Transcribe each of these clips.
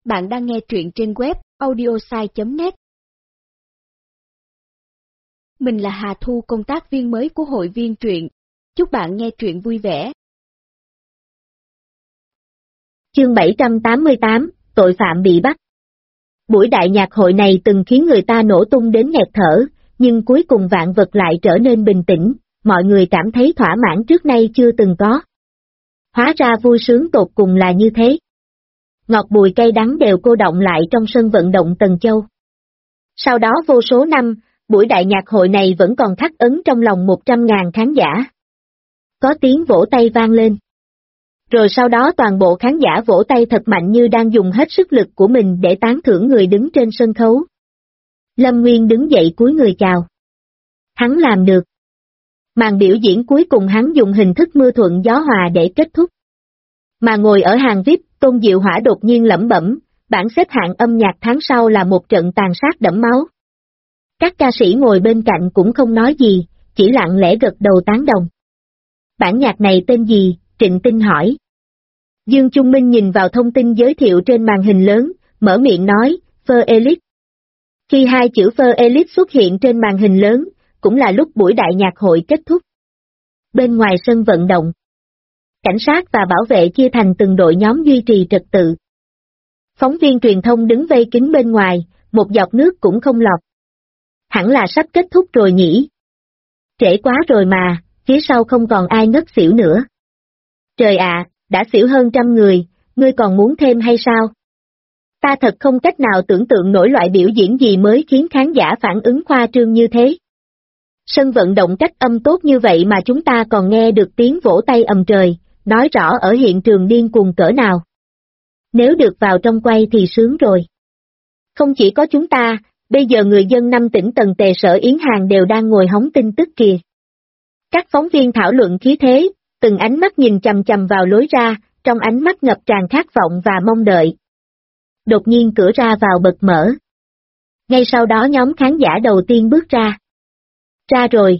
Bạn đang nghe truyện trên web audiosai.net. Mình là Hà Thu, công tác viên mới của hội viên truyện. Chúc bạn nghe truyện vui vẻ. Chương 788, tội phạm bị bắt. Buổi đại nhạc hội này từng khiến người ta nổ tung đến nghẹt thở, nhưng cuối cùng vạn vật lại trở nên bình tĩnh, mọi người cảm thấy thỏa mãn trước nay chưa từng có. Hóa ra vui sướng tột cùng là như thế. Ngọt bùi cay đắng đều cô đọng lại trong sân vận động Tần Châu. Sau đó vô số năm, buổi đại nhạc hội này vẫn còn khắc ấn trong lòng 100.000 khán giả. Có tiếng vỗ tay vang lên. Rồi sau đó toàn bộ khán giả vỗ tay thật mạnh như đang dùng hết sức lực của mình để tán thưởng người đứng trên sân khấu. Lâm Nguyên đứng dậy cúi người chào. Hắn làm được. Màn biểu diễn cuối cùng hắn dùng hình thức mưa thuận gió hòa để kết thúc. Mà ngồi ở hàng VIP, Tôn Diệu Hỏa đột nhiên lẩm bẩm, bảng xếp hạng âm nhạc tháng sau là một trận tàn sát đẫm máu. Các ca sĩ ngồi bên cạnh cũng không nói gì, chỉ lặng lẽ gật đầu tán đồng. Bản nhạc này tên gì? Trịnh Tinh hỏi. Dương Trung Minh nhìn vào thông tin giới thiệu trên màn hình lớn, mở miệng nói, Fur Elite. Khi hai chữ Fur Elite xuất hiện trên màn hình lớn, cũng là lúc buổi đại nhạc hội kết thúc. Bên ngoài sân vận động, cảnh sát và bảo vệ chia thành từng đội nhóm duy trì trật tự. Phóng viên truyền thông đứng vây kín bên ngoài, một giọt nước cũng không lọt. Hẳn là sắp kết thúc rồi nhỉ? Trễ quá rồi mà, phía sau không còn ai ngất xỉu nữa. Trời ạ, đã xỉu hơn 100 người, ngươi còn muốn thêm hay sao? Ta thật không cách nào tưởng tượng nổi loại biểu diễn gì mới khiến khán giả phản ứng khoa trương như thế. Sân vận động cách âm tốt như vậy mà chúng ta còn nghe được tiếng vỗ tay ầm trời, nói rõ ở hiện trường điên cuồng cỡ nào. Nếu được vào trong quay thì sướng rồi. Không chỉ có chúng ta, bây giờ người dân 5 tỉnh Tần Tề Sở Yến Hàng đều đang ngồi hóng tin tức kìa. Các phóng viên thảo luận khí thế, từng ánh mắt nhìn chằm chằm vào lối ra, trong ánh mắt ngập tràn khát vọng và mong đợi. Đột nhiên cửa ra vào bật mở. Ngay sau đó nhóm khán giả đầu tiên bước ra. Ra rồi.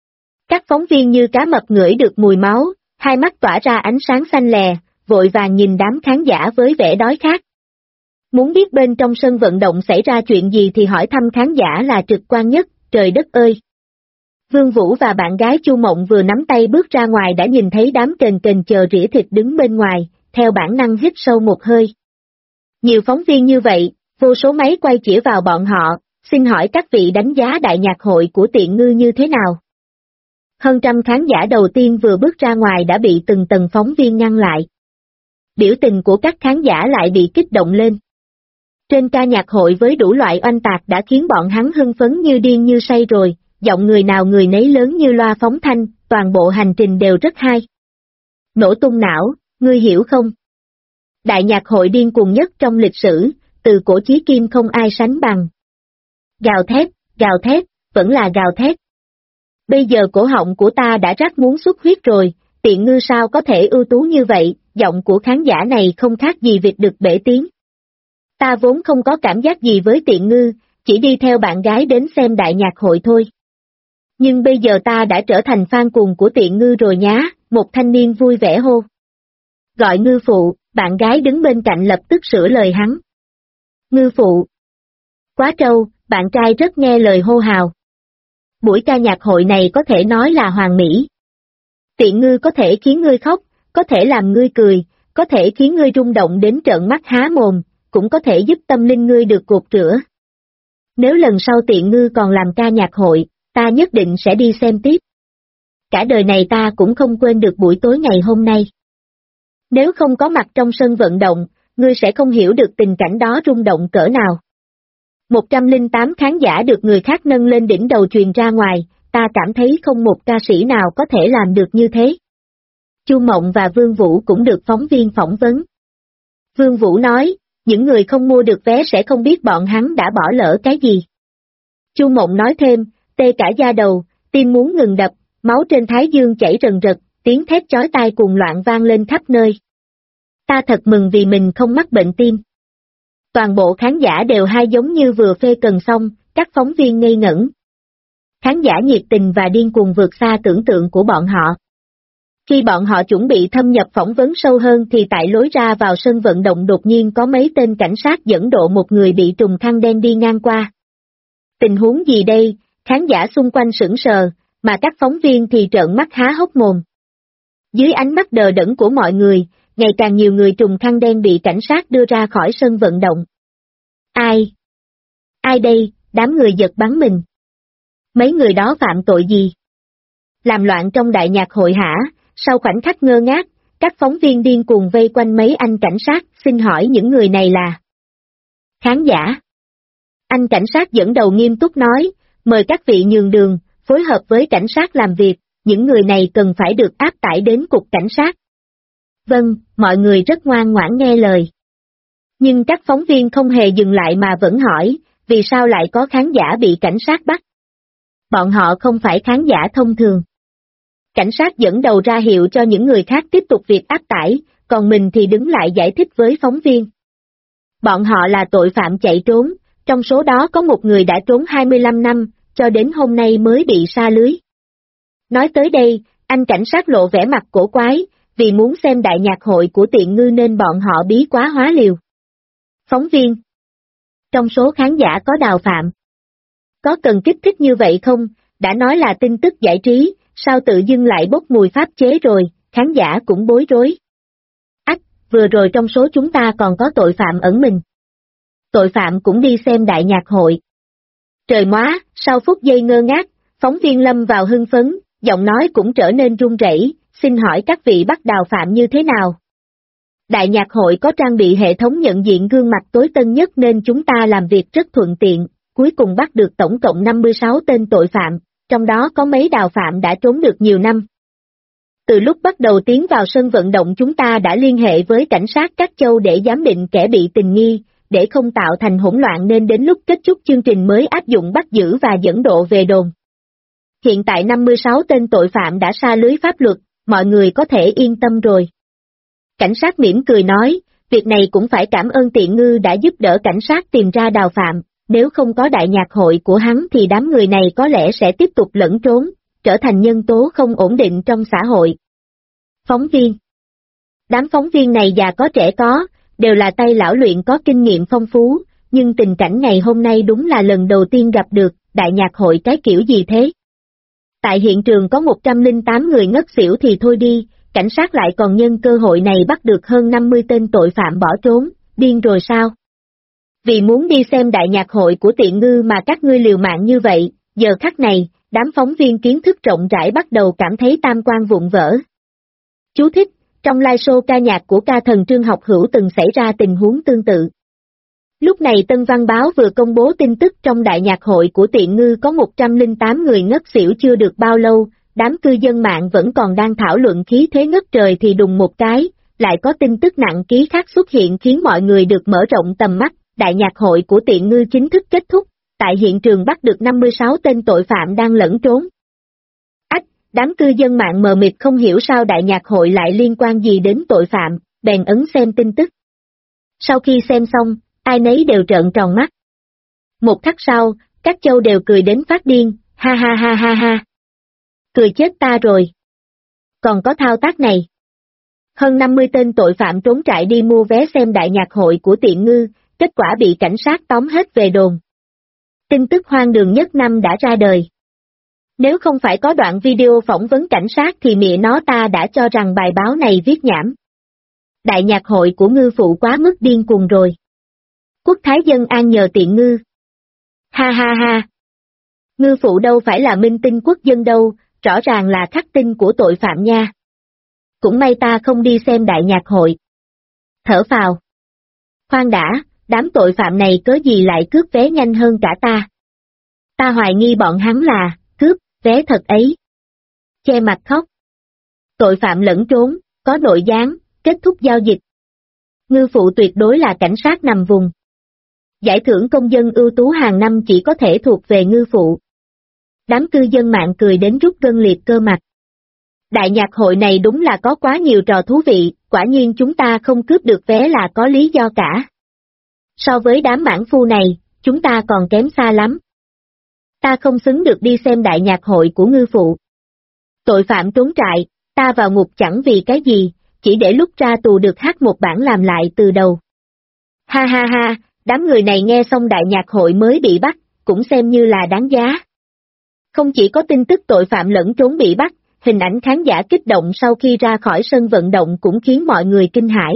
Các phóng viên như cá mập ngửi được mùi máu, hai mắt tỏa ra ánh sáng xanh lè, vội vàng nhìn đám khán giả với vẻ đói khát. Muốn biết bên trong sân vận động xảy ra chuyện gì thì hỏi thăm khán giả là trực quan nhất, trời đất ơi. Vương Vũ và bạn gái Chu Mộng vừa nắm tay bước ra ngoài đã nhìn thấy đám kền kền chờ rỉa thịt đứng bên ngoài, theo bản năng hít sâu một hơi. Nhiều phóng viên như vậy, vô số máy quay chĩa vào bọn họ, xin hỏi các vị đánh giá đại nhạc hội của Tiện Ngư như thế nào? Hơn 100 khán giả đầu tiên vừa bước ra ngoài đã bị từng tầng phóng viên ngăn lại. Biểu tình của các khán giả lại bị kích động lên. Trên ca nhạc hội với đủ loại oanh tạc đã khiến bọn hắn hưng phấn như điên như say rồi, giọng người nào người nấy lớn như loa phóng thanh, toàn bộ hành trình đều rất hay. Nổ tung não, ngươi hiểu không? Đại nhạc hội điên cuồng nhất trong lịch sử, từ cổ chí kim không ai sánh bằng. Gào thét, vẫn là gào thét. Bây giờ cổ họng của ta đã rát muốn xuất huyết rồi, Tiện Ngư sao có thể ưu tú như vậy, giọng của khán giả này không khác gì vịt đực bể tiếng. Ta vốn không có cảm giác gì với Tiện Ngư, chỉ đi theo bạn gái đến xem đại nhạc hội thôi. Nhưng bây giờ ta đã trở thành fan cuồng của Tiện Ngư rồi nhá, một thanh niên vui vẻ hô. Gọi Ngư phụ, bạn gái đứng bên cạnh lập tức sửa lời hắn. Ngư phụ. Quá trâu, bạn trai rất nghe lời hô hào. Buổi ca nhạc hội này có thể nói là hoàn mỹ. Tiện Ngư có thể khiến ngươi khóc, có thể làm ngươi cười, có thể khiến ngươi rung động đến trợn mắt há mồm, cũng có thể giúp tâm linh ngươi được gột rửa. Nếu lần sau Tiện Ngư còn làm ca nhạc hội, ta nhất định sẽ đi xem tiếp. Cả đời này ta cũng không quên được buổi tối ngày hôm nay. Nếu không có mặt trong sân vận động, ngươi sẽ không hiểu được tình cảnh đó rung động cỡ nào. 108 khán giả được người khác nâng lên đỉnh đầu truyền ra ngoài, ta cảm thấy không một ca sĩ nào có thể làm được như thế. Chu Mộng và Vương Vũ cũng được phóng viên phỏng vấn. Vương Vũ nói, những người không mua được vé sẽ không biết bọn hắn đã bỏ lỡ cái gì. Chu Mộng nói thêm, tê cả da đầu, tim muốn ngừng đập, máu trên thái dương chảy rần rật, tiếng thét chói tai cuồng loạn vang lên khắp nơi. Ta thật mừng vì mình không mắc bệnh tim. Toàn bộ khán giả đều hai giống như vừa phê cần xong, các phóng viên ngây ngẩn. Khán giả nhiệt tình và điên cuồng vượt xa tưởng tượng của bọn họ. Khi bọn họ chuẩn bị thâm nhập phỏng vấn sâu hơn thì tại lối ra vào sân vận động đột nhiên có mấy tên cảnh sát dẫn độ một người bị trùng khăn đen đi ngang qua. Tình huống gì đây? Khán giả xung quanh sững sờ, mà các phóng viên thì trợn mắt há hốc mồm. Dưới ánh mắt đờ đẫn của mọi người, ngày càng nhiều người trùng khăn đen bị cảnh sát đưa ra khỏi sân vận động. Ai? Ai đây? Đám người giật bắn mình. Mấy người đó phạm tội gì? Làm loạn trong đại nhạc hội hả? Sau khoảnh khắc ngơ ngác, các phóng viên điên cuồng vây quanh mấy anh cảnh sát, xin hỏi những người này là khán giả. Anh cảnh sát dẫn đầu nghiêm túc nói, mời các vị nhường đường, phối hợp với cảnh sát làm việc, những người này cần phải được áp tải đến cục cảnh sát. Vâng, mọi người rất ngoan ngoãn nghe lời. Nhưng các phóng viên không hề dừng lại mà vẫn hỏi, vì sao lại có khán giả bị cảnh sát bắt? Bọn họ không phải khán giả thông thường. Cảnh sát dẫn đầu ra hiệu cho những người khác tiếp tục việc áp tải, còn mình thì đứng lại giải thích với phóng viên. Bọn họ là tội phạm chạy trốn, trong số đó có một người đã trốn 25 năm, cho đến hôm nay mới bị sa lưới. Nói tới đây, anh cảnh sát lộ vẻ mặt cổ quái, vì muốn xem đại nhạc hội của Tiện Ngư nên bọn họ bí quá hóa liều. Phóng viên. Trong số khán giả có Đào Phạm. Có cần kích thích như vậy không? Đã nói là tin tức giải trí, sao tự dưng lại bốc mùi pháp chế rồi, khán giả cũng bối rối. Vừa rồi trong số chúng ta còn có tội phạm ẩn mình. Tội phạm cũng đi xem đại nhạc hội. Trời móa, sau phút giây ngơ ngác, phóng viên lâm vào hưng phấn, giọng nói cũng trở nên run rẩy, xin hỏi các vị bắt Đào Phạm như thế nào? Đại nhạc hội có trang bị hệ thống nhận diện gương mặt tối tân nhất nên chúng ta làm việc rất thuận tiện, cuối cùng bắt được tổng cộng 56 tên tội phạm, trong đó có mấy Đào Phạm đã trốn được nhiều năm. Từ lúc bắt đầu tiến vào sân vận động chúng ta đã liên hệ với cảnh sát các châu để giám định kẻ bị tình nghi, để không tạo thành hỗn loạn nên đến lúc kết thúc chương trình mới áp dụng bắt giữ và dẫn độ về đồn. Hiện tại 56 tên tội phạm đã sa lưới pháp luật, mọi người có thể yên tâm rồi. Cảnh sát mỉm cười nói, việc này cũng phải cảm ơn Tiện Ngư đã giúp đỡ cảnh sát tìm ra Đào Phạm, nếu không có đại nhạc hội của hắn thì đám người này có lẽ sẽ tiếp tục lẫn trốn, trở thành nhân tố không ổn định trong xã hội. Phóng viên. Đám phóng viên này già có trẻ có, đều là tay lão luyện có kinh nghiệm phong phú, nhưng tình cảnh ngày hôm nay đúng là lần đầu tiên gặp được, đại nhạc hội cái kiểu gì thế? Tại hiện trường có 108 người ngất xỉu thì thôi đi, cảnh sát lại còn nhân cơ hội này bắt được hơn 50 tên tội phạm bỏ trốn, điên rồi sao? Vì muốn đi xem đại nhạc hội của Tiện Ngư mà các ngươi liều mạng như vậy, giờ khắc này, đám phóng viên kiến thức rộng rãi bắt đầu cảm thấy tam quan vụn vỡ. Chú thích, trong live show ca nhạc của ca thần Trương Học Hữu từng xảy ra tình huống tương tự. Lúc này Tân Văn Báo vừa công bố tin tức trong đại nhạc hội của Tiện Ngư có 108 người ngất xỉu chưa được bao lâu, đám cư dân mạng vẫn còn đang thảo luận khí thế ngất trời thì đùng một cái, lại có tin tức nặng ký khác xuất hiện khiến mọi người được mở rộng tầm mắt, đại nhạc hội của Tiện Ngư chính thức kết thúc, tại hiện trường bắt được 56 tên tội phạm đang lẫn trốn. Đám cư dân mạng mờ mịt không hiểu sao đại nhạc hội lại liên quan gì đến tội phạm, bèn ấn xem tin tức. Sau khi xem xong, ai nấy đều trợn tròn mắt. Một khắc sau, các châu đều cười đến phát điên, ha ha ha ha ha. Cười chết ta rồi. Còn có thao tác này. Hơn 50 tên tội phạm trốn trại đi mua vé xem đại nhạc hội của Tiện Ngư, kết quả bị cảnh sát tóm hết về đồn. Tin tức hoang đường nhất năm đã ra đời. Nếu không phải có đoạn video phỏng vấn cảnh sát thì mẹ nó ta đã cho rằng bài báo này viết nhảm. Đại nhạc hội của Ngư Phụ quá mức điên cuồng rồi. Quốc thái dân an nhờ Tiện Ngư. Ha ha ha. Ngư Phụ đâu phải là minh tinh quốc dân đâu, rõ ràng là khắc tinh của tội phạm nha. Cũng may ta không đi xem đại nhạc hội. Thở phào. Khoan đã, đám tội phạm này cớ gì lại cướp vé nhanh hơn cả ta. Ta hoài nghi bọn hắn là cướp vé thật ấy. Che mặt khóc. Tội phạm lẫn trốn, có nội gián, kết thúc giao dịch. Ngư Phụ tuyệt đối là cảnh sát nằm vùng. Giải thưởng công dân ưu tú hàng năm chỉ có thể thuộc về Ngư Phụ. Đám cư dân mạng cười đến rút gân liệt cơ mặt. Đại nhạc hội này đúng là có quá nhiều trò thú vị, quả nhiên chúng ta không cướp được vé là có lý do cả. So với đám mãn phu này, chúng ta còn kém xa lắm. Ta không xứng được đi xem đại nhạc hội của Ngư Phụ. Tội phạm trốn trại, Ta vào ngục chẳng vì cái gì, chỉ để lúc ra tù được hát một bản làm lại từ đầu. Ha ha ha, đám người này nghe xong đại nhạc hội mới bị bắt, cũng xem như là đáng giá. Không chỉ có tin tức tội phạm lẫn trốn bị bắt, hình ảnh khán giả kích động sau khi ra khỏi sân vận động cũng khiến mọi người kinh hãi.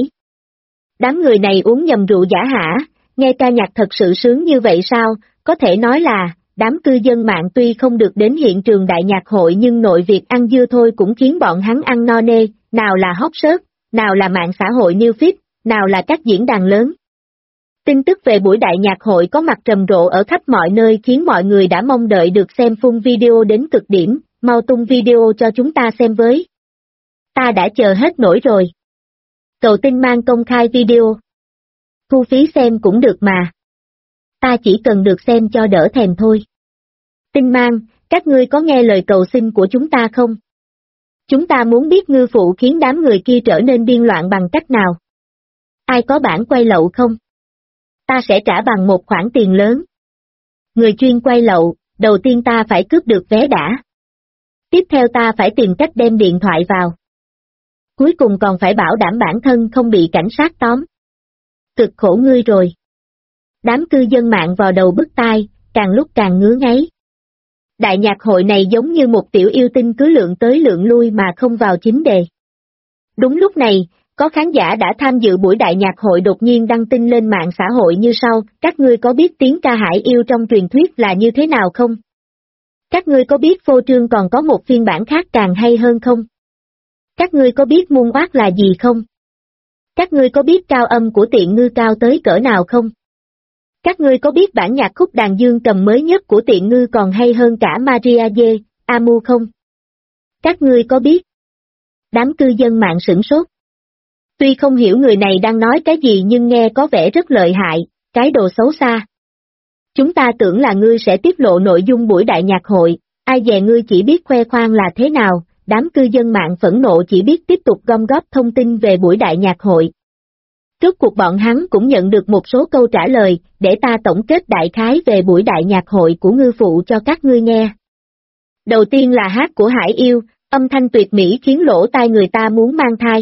Đám người này uống nhầm rượu giả hả, nghe ca nhạc thật sự sướng như vậy sao, có thể nói là, đám cư dân mạng tuy không được đến hiện trường đại nhạc hội nhưng nội việc ăn dưa thôi cũng khiến bọn hắn ăn no nê, nào là hot search, nào là mạng xã hội new feed, nào là các diễn đàn lớn. Tin tức về buổi đại nhạc hội có mặt rầm rộ ở khắp mọi nơi khiến mọi người đã mong đợi được xem full video đến cực điểm, mau tung video cho chúng ta xem với. Ta đã chờ hết nổi rồi. Cầu Tinh Mang công khai video. Thu phí xem cũng được mà. Ta chỉ cần được xem cho đỡ thèm thôi. Tinh Mang, các ngươi có nghe lời cầu xin của chúng ta không? Chúng ta muốn biết ngư phụ khiến đám người kia trở nên điên loạn bằng cách nào. Ai có bản quay lậu không? Ta sẽ trả bằng một khoản tiền lớn. Người chuyên quay lậu, đầu tiên ta phải cướp được vé đã. Tiếp theo ta phải tìm cách đem điện thoại vào. Cuối cùng còn phải bảo đảm bản thân không bị cảnh sát tóm. Cực khổ ngươi rồi. Đám cư dân mạng vào đầu bứt tai, càng lúc càng ngứa ngáy. Đại nhạc hội này giống như một tiểu yêu tinh cứ lượn tới lượn lui mà không vào chính đề. Đúng lúc này, có khán giả đã tham dự buổi đại nhạc hội đột nhiên đăng tin lên mạng xã hội như sau, các ngươi có biết tiếng ca hải yêu trong truyền thuyết là như thế nào không? Các ngươi có biết phô trương còn có một phiên bản khác càng hay hơn không? Các ngươi có biết muôn oát là gì không? Các ngươi có biết cao âm của Tiện Ngư cao tới cỡ nào không? Các ngươi có biết bản nhạc khúc đàn dương cầm mới nhất của Tiện Ngư còn hay hơn cả Maria J. Amu không? Các ngươi có biết? Đám cư dân mạng sửng sốt. Tuy không hiểu người này đang nói cái gì nhưng nghe có vẻ rất lợi hại, cái đồ xấu xa. Chúng ta tưởng là ngươi sẽ tiết lộ nội dung buổi đại nhạc hội, ai dè ngươi chỉ biết khoe khoang là thế nào, đám cư dân mạng phẫn nộ chỉ biết tiếp tục gom góp thông tin về buổi đại nhạc hội. Rốt cuộc bọn hắn cũng nhận được một số câu trả lời, để ta tổng kết đại khái về buổi đại nhạc hội của ngư phụ cho các ngươi nghe. Đầu tiên là hát của Hải Yêu, âm thanh tuyệt mỹ khiến lỗ tai người ta muốn mang thai.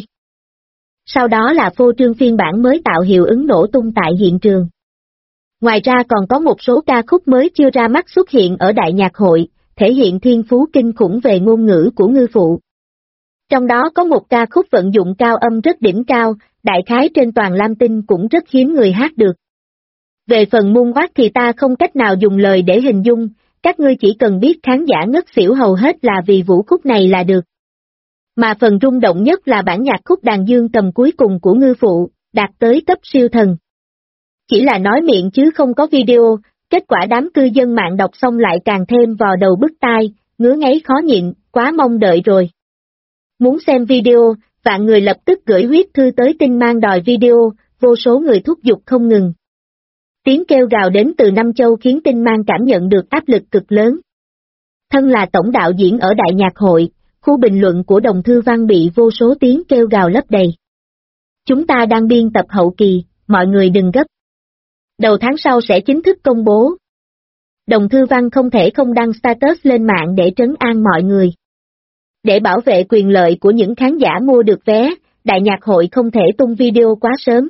Sau đó là phô trương phiên bản mới tạo hiệu ứng nổ tung tại hiện trường. Ngoài ra còn có một số ca khúc mới chưa ra mắt xuất hiện ở đại nhạc hội, thể hiện thiên phú kinh khủng về ngôn ngữ của ngư phụ. Trong đó có một ca khúc vận dụng cao âm rất đỉnh cao, đại khái trên toàn Lam Tinh cũng rất hiếm người hát được. Về phần muôn oát thì ta không cách nào dùng lời để hình dung, các ngươi chỉ cần biết khán giả ngất xỉu hầu hết là vì vũ khúc này là được. Mà phần rung động nhất là bản nhạc khúc đàn dương cầm cuối cùng của ngư phụ, đạt tới cấp siêu thần. Chỉ là nói miệng chứ không có video, kết quả đám cư dân mạng đọc xong lại càng thêm vào đầu bứt tai, ngứa ngáy khó nhịn, quá mong đợi rồi. Muốn xem video, vạn người lập tức gửi huyết thư tới Tinh Mang đòi video, vô số người thúc giục không ngừng. Tiếng kêu gào đến từ Năm Châu khiến Tinh Mang cảm nhận được áp lực cực lớn. Thân là tổng đạo diễn ở đại nhạc hội, khu bình luận của Đồng Thư Văn bị vô số tiếng kêu gào lấp đầy. Chúng ta đang biên tập hậu kỳ, mọi người đừng gấp. Đầu tháng sau sẽ chính thức công bố. Đồng Thư Văn không thể không đăng status lên mạng để trấn an mọi người. Để bảo vệ quyền lợi của những khán giả mua được vé, đại nhạc hội không thể tung video quá sớm.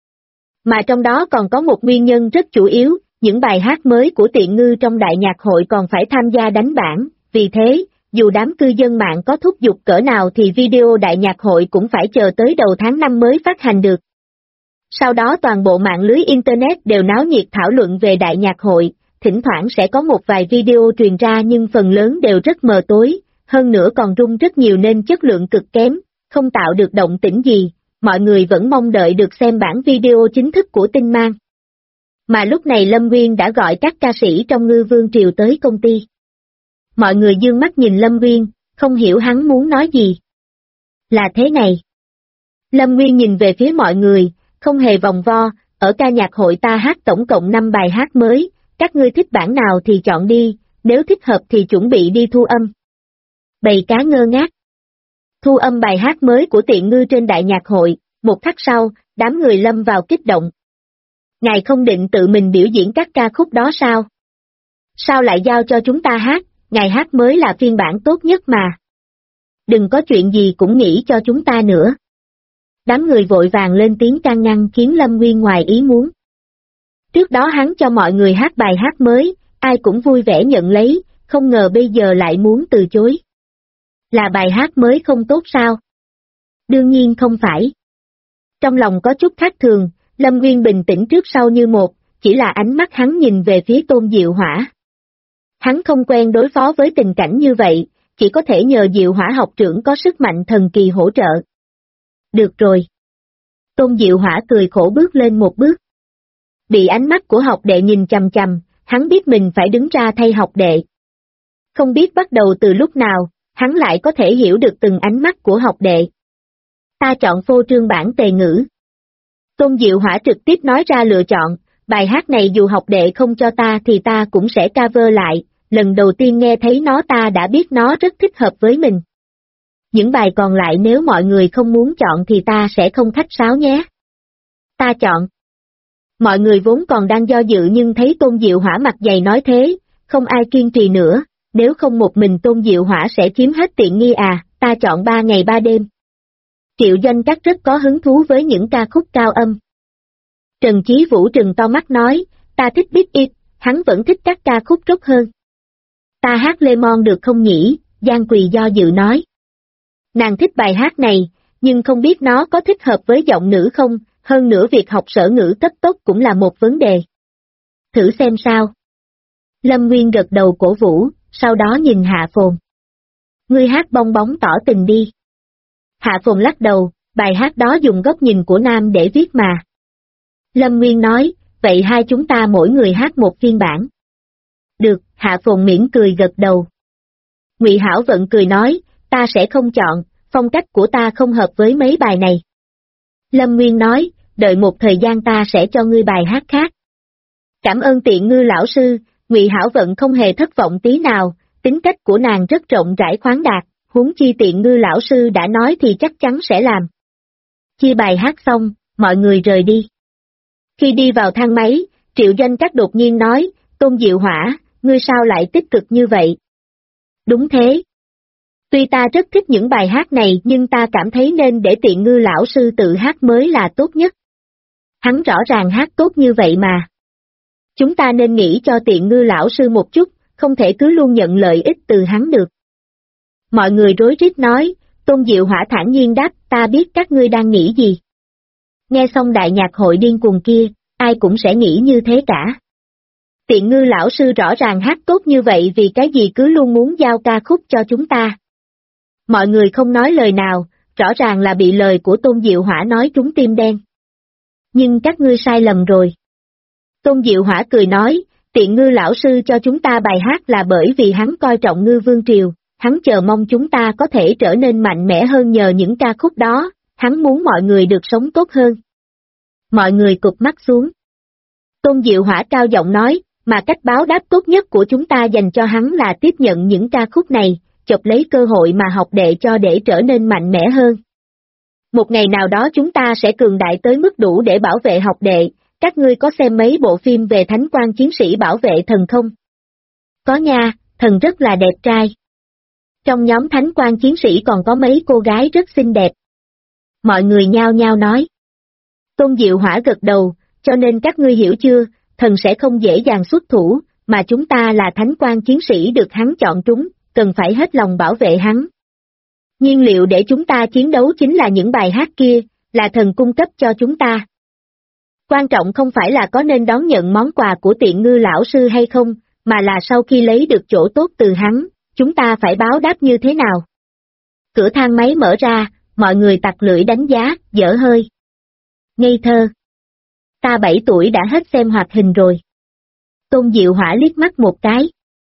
Mà trong đó còn có một nguyên nhân rất chủ yếu, những bài hát mới của Tiện Ngư trong đại nhạc hội còn phải tham gia đánh bản, vì thế, dù đám cư dân mạng có thúc giục cỡ nào thì video đại nhạc hội cũng phải chờ tới đầu tháng 5 mới phát hành được. Sau đó toàn bộ mạng lưới Internet đều náo nhiệt thảo luận về đại nhạc hội, thỉnh thoảng sẽ có một vài video truyền ra nhưng phần lớn đều rất mờ tối, hơn nữa còn rung rất nhiều nên chất lượng cực kém, không tạo được động tĩnh gì, mọi người vẫn mong đợi được xem bản video chính thức của Tinh Mang. Mà lúc này Lâm Nguyên đã gọi các ca sĩ trong Ngư Vương Triều tới công ty. Mọi người dương mắt nhìn Lâm Nguyên, không hiểu hắn muốn nói gì. Là thế này. Lâm Nguyên nhìn về phía mọi người, không hề vòng vo, ở ca nhạc hội ta hát tổng cộng 5 bài hát mới, các ngươi thích bản nào thì chọn đi, nếu thích hợp thì chuẩn bị đi thu âm. Bầy cá ngơ ngác. Thu âm bài hát mới của Tiện Ngư trên đại nhạc hội, một khắc sau, đám người lâm vào kích động. Ngài không định tự mình biểu diễn các ca khúc đó sao? Sao lại giao cho chúng ta hát, ngài hát mới là phiên bản tốt nhất mà. đừng có chuyện gì cũng nghĩ cho chúng ta nữa. Đám người vội vàng lên tiếng can ngăn khiến Lâm Nguyên ngoài ý muốn. Trước đó hắn cho mọi người hát bài hát mới, ai cũng vui vẻ nhận lấy, không ngờ bây giờ lại muốn từ chối. Là bài hát mới không tốt sao? Đương nhiên không phải. Trong lòng có chút khác thường, Lâm Nguyên bình tĩnh trước sau như một, chỉ là ánh mắt hắn nhìn về phía Tôn Diệu Hỏa. Hắn không quen đối phó với tình cảnh như vậy, chỉ có thể nhờ Diệu Hỏa học trưởng có sức mạnh thần kỳ hỗ trợ. Được rồi. Tôn Diệu Hỏa cười khổ bước lên một bước. Bị ánh mắt của học đệ nhìn chằm chằm, hắn biết mình phải đứng ra thay học đệ. Không biết bắt đầu từ lúc nào, hắn lại có thể hiểu được từng ánh mắt của học đệ. Ta chọn phô trương bản tề ngữ. Tôn Diệu Hỏa trực tiếp nói ra lựa chọn, bài hát này dù học đệ không cho ta thì ta cũng sẽ cover lại, lần đầu tiên nghe thấy nó ta đã biết nó rất thích hợp với mình. Những bài còn lại nếu mọi người không muốn chọn thì ta sẽ không khách sáo nhé. Ta chọn. Mọi người vốn còn đang do dự nhưng thấy Tôn Diệu Hỏa mặt dày nói thế, không ai kiên trì nữa, nếu không một mình Tôn Diệu Hỏa sẽ chiếm hết tiện nghi à, ta chọn 3 ngày 3 đêm. Triệu Doanh Các rất có hứng thú với những ca khúc cao âm. Trần Chí Vũ trừng to mắt nói, ta thích Big It, hắn vẫn thích các ca khúc rock hơn. Ta hát Lemon được không nhỉ, Giang Quỳ do dự nói. Nàng thích bài hát này, nhưng không biết nó có thích hợp với giọng nữ không, hơn nữa việc học sở ngữ cấp tốc cũng là một vấn đề. Thử xem sao. Lâm Nguyên gật đầu cổ vũ, sau đó nhìn Hạ Phồn. Ngươi hát bong bóng tỏ tình đi. Hạ Phồn lắc đầu, bài hát đó dùng góc nhìn của nam để viết mà. Lâm Nguyên nói, vậy hai chúng ta mỗi người hát một phiên bản. Được, Hạ Phồn mỉm cười gật đầu. Ngụy Hảo Vận cười nói, ta sẽ không chọn, phong cách của ta không hợp với mấy bài này. Lâm Nguyên nói, đợi một thời gian ta sẽ cho ngươi bài hát khác. Cảm ơn Tiện Ngư lão sư, Ngụy Hảo Vận không hề thất vọng tí nào, tính cách của nàng rất rộng rãi khoáng đạt, huống chi Tiện Ngư lão sư đã nói thì chắc chắn sẽ làm. Chia bài hát xong, mọi người rời đi. Khi đi vào thang máy, Triệu Doanh Các đột nhiên nói, Tôn Diệu Hỏa, ngươi sao lại tích cực như vậy? Đúng thế. Tuy ta rất thích những bài hát này nhưng ta cảm thấy nên để Tiện Ngư lão sư tự hát mới là tốt nhất. Hắn rõ ràng hát tốt như vậy mà. Chúng ta nên nghĩ cho Tiện Ngư lão sư một chút, không thể cứ luôn nhận lợi ích từ hắn được. Mọi người rối rít nói, Tôn Diệu Hỏa thản nhiên đáp, ta biết các ngươi đang nghĩ gì. Nghe xong đại nhạc hội điên cuồng kia, ai cũng sẽ nghĩ như thế cả. Tiện Ngư lão sư rõ ràng hát tốt như vậy vì cái gì cứ luôn muốn giao ca khúc cho chúng ta. Mọi người không nói lời nào, rõ ràng là bị lời của Tôn Diệu Hỏa nói trúng tim đen. Nhưng các ngươi sai lầm rồi. Tôn Diệu Hỏa cười nói, Tiện Ngư lão sư cho chúng ta bài hát là bởi vì hắn coi trọng Ngư Vương Triều, hắn chờ mong chúng ta có thể trở nên mạnh mẽ hơn nhờ những ca khúc đó, hắn muốn mọi người được sống tốt hơn. Mọi người cụp mắt xuống. Tôn Diệu Hỏa cao giọng nói, mà cách báo đáp tốt nhất của chúng ta dành cho hắn là tiếp nhận những ca khúc này, chộp lấy cơ hội mà học đệ cho để trở nên mạnh mẽ hơn. Một ngày nào đó chúng ta sẽ cường đại tới mức đủ để bảo vệ học đệ, các ngươi có xem mấy bộ phim về thánh quan chiến sĩ bảo vệ thần không? Có nha, thần rất là đẹp trai. Trong nhóm thánh quan chiến sĩ còn có mấy cô gái rất xinh đẹp. Mọi người nhao nhao nói. Tôn Diệu Hỏa gật đầu, cho nên các ngươi hiểu chưa, thần sẽ không dễ dàng xuất thủ, mà chúng ta là thánh quan chiến sĩ được hắn chọn trúng, cần phải hết lòng bảo vệ hắn. Nhiên liệu để chúng ta chiến đấu chính là những bài hát kia, là thần cung cấp cho chúng ta. Quan trọng không phải là có nên đón nhận món quà của Tiện Ngư lão sư hay không, mà là sau khi lấy được chỗ tốt từ hắn, chúng ta phải báo đáp như thế nào. Cửa thang máy mở ra, mọi người tặc lưỡi đánh giá, dở hơi. Ngây thơ. Ta 7 tuổi đã hết xem hoạt hình rồi. Tôn Diệu Hỏa liếc mắt một cái.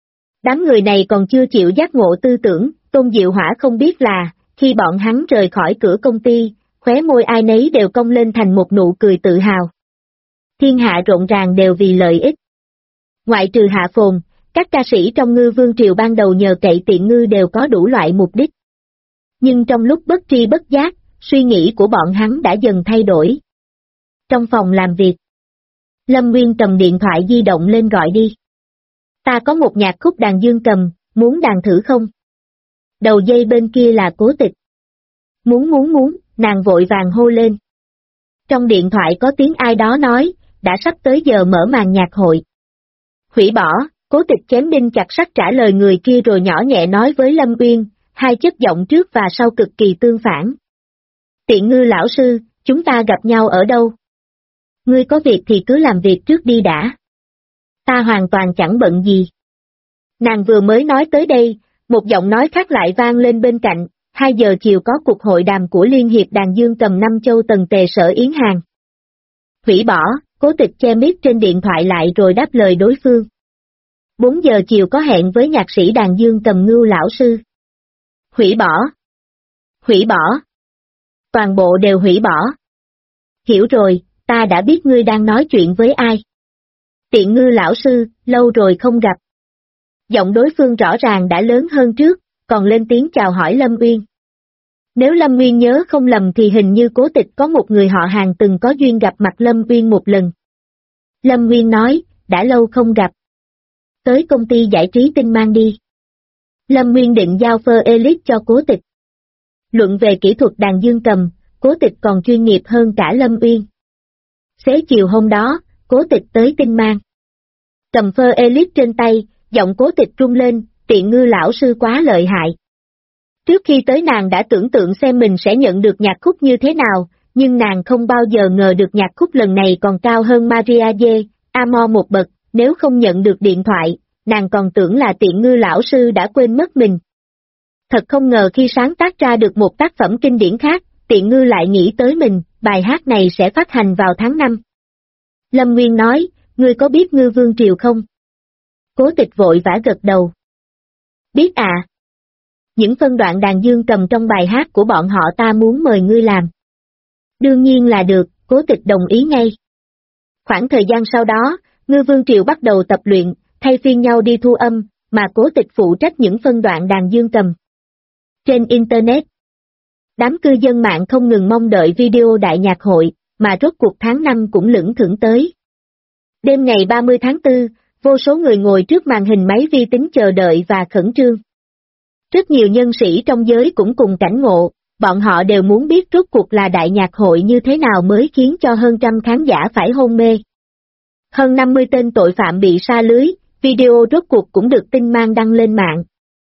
Đám người này còn chưa chịu giác ngộ tư tưởng, Tôn Diệu Hỏa không biết là, khi bọn hắn rời khỏi cửa công ty, khóe môi ai nấy đều cong lên thành một nụ cười tự hào. Thiên hạ rộn ràng đều vì lợi ích. Ngoại trừ Hạ Phồn, các ca sĩ trong Ngư Vương Triều ban đầu nhờ cậy Tiện Ngư đều có đủ loại mục đích. Nhưng trong lúc bất tri bất giác, suy nghĩ của bọn hắn đã dần thay đổi. Trong phòng làm việc, Lâm Nguyên cầm điện thoại di động lên gọi đi. Ta có một nhạc khúc đàn dương cầm, muốn đàn thử không? Đầu dây bên kia là Cố Tịch. Muốn, nàng vội vàng hô lên. Trong điện thoại có tiếng ai đó nói, đã sắp tới giờ mở màn nhạc hội. Hủy bỏ, Cố Tịch chém đinh chặt sắt trả lời người kia rồi nhỏ nhẹ nói với Lâm Uyên, hai chất giọng trước và sau cực kỳ tương phản. Tiện Ngư lão sư, chúng ta gặp nhau ở đâu? Ngươi có việc thì cứ làm việc trước đi đã. Ta hoàn toàn chẳng bận gì. Nàng vừa mới nói tới đây, một giọng nói khác lại vang lên bên cạnh, 2 giờ chiều có cuộc hội đàm của Liên hiệp Đàn Dương Cầm Năm Châu Tần Tề Sở Yến Hàng. Hủy bỏ, Cố Tịch che mic trên điện thoại lại rồi đáp lời đối phương. 4 giờ chiều có hẹn với nhạc sĩ Đàn Dương Cầm Ngưu lão sư. Hủy bỏ. Hủy bỏ. Toàn bộ đều hủy bỏ. Hiểu rồi, ta đã biết ngươi đang nói chuyện với ai. Tiện Ngư lão sư, lâu rồi không gặp. Giọng đối phương rõ ràng đã lớn hơn trước, còn lên tiếng chào hỏi Lâm Uyên. Nếu Lâm Uyên nhớ không lầm thì hình như Cố Tịch có một người họ Hàng từng có duyên gặp mặt Lâm Uyên một lần. Lâm Uyên nói, đã lâu không gặp. Tới công ty giải trí Tinh Mang đi. Lâm Uyên định giao Phơ Elite cho Cố Tịch. Luận về kỹ thuật đàn dương cầm, Cố Tịch còn chuyên nghiệp hơn cả Lâm Uyên. Xế chiều hôm đó, Cố Tịch tới Tinh Mang. Cầm Phơ Elite trên tay, giọng Cố Tịch rung lên, Tiện Ngư lão sư quá lợi hại. Trước khi tới nàng đã tưởng tượng xem mình sẽ nhận được nhạc khúc như thế nào, nhưng nàng không bao giờ ngờ được nhạc khúc lần này còn cao hơn Maria J. Amor một bậc, nếu không nhận được điện thoại, nàng còn tưởng là Tiện Ngư lão sư đã quên mất mình. Thật không ngờ khi sáng tác ra được một tác phẩm kinh điển khác, Tiện Ngư lại nghĩ tới mình, bài hát này sẽ phát hành vào tháng 5. Lâm Nguyên nói, ngươi có biết Ngư Vương Triều không? Cố Tịch vội vã gật đầu. Biết à. Những phân đoạn đàn dương cầm trong bài hát của bọn họ ta muốn mời ngươi làm. Đương nhiên là được, Cố Tịch đồng ý ngay. Khoảng thời gian sau đó, Ngư Vương Triều bắt đầu tập luyện, thay phiên nhau đi thu âm, mà Cố Tịch phụ trách những phân đoạn đàn dương cầm. Trên Internet, đám cư dân mạng không ngừng mong đợi video đại nhạc hội, mà rốt cuộc tháng 5 cũng lững thững tới. Đêm ngày 30 tháng 4, vô số người ngồi trước màn hình máy vi tính chờ đợi và khẩn trương. Rất nhiều nhân sĩ trong giới cũng cùng cảnh ngộ, bọn họ đều muốn biết rốt cuộc là đại nhạc hội như thế nào mới khiến cho hơn trăm khán giả phải hôn mê. Hơn 50 tên tội phạm bị sa lưới, video rốt cuộc cũng được Tinh Mang đăng lên mạng.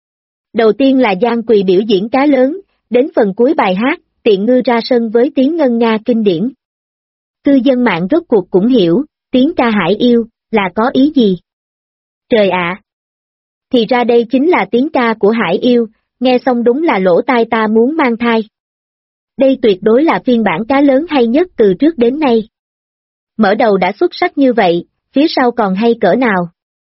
Đầu tiên là Giang Quỳ biểu diễn cá lớn, đến phần cuối bài hát, Tiện Ngư ra sân với tiếng ngân nga kinh điển. Cư dân mạng rốt cuộc cũng hiểu, tiếng ca Hải Yêu, là có ý gì? Trời ạ! Thì ra đây chính là tiếng ca của Hải Yêu, nghe xong đúng là lỗ tai ta muốn mang thai. Đây tuyệt đối là phiên bản cá lớn hay nhất từ trước đến nay. Mở đầu đã xuất sắc như vậy, phía sau còn hay cỡ nào?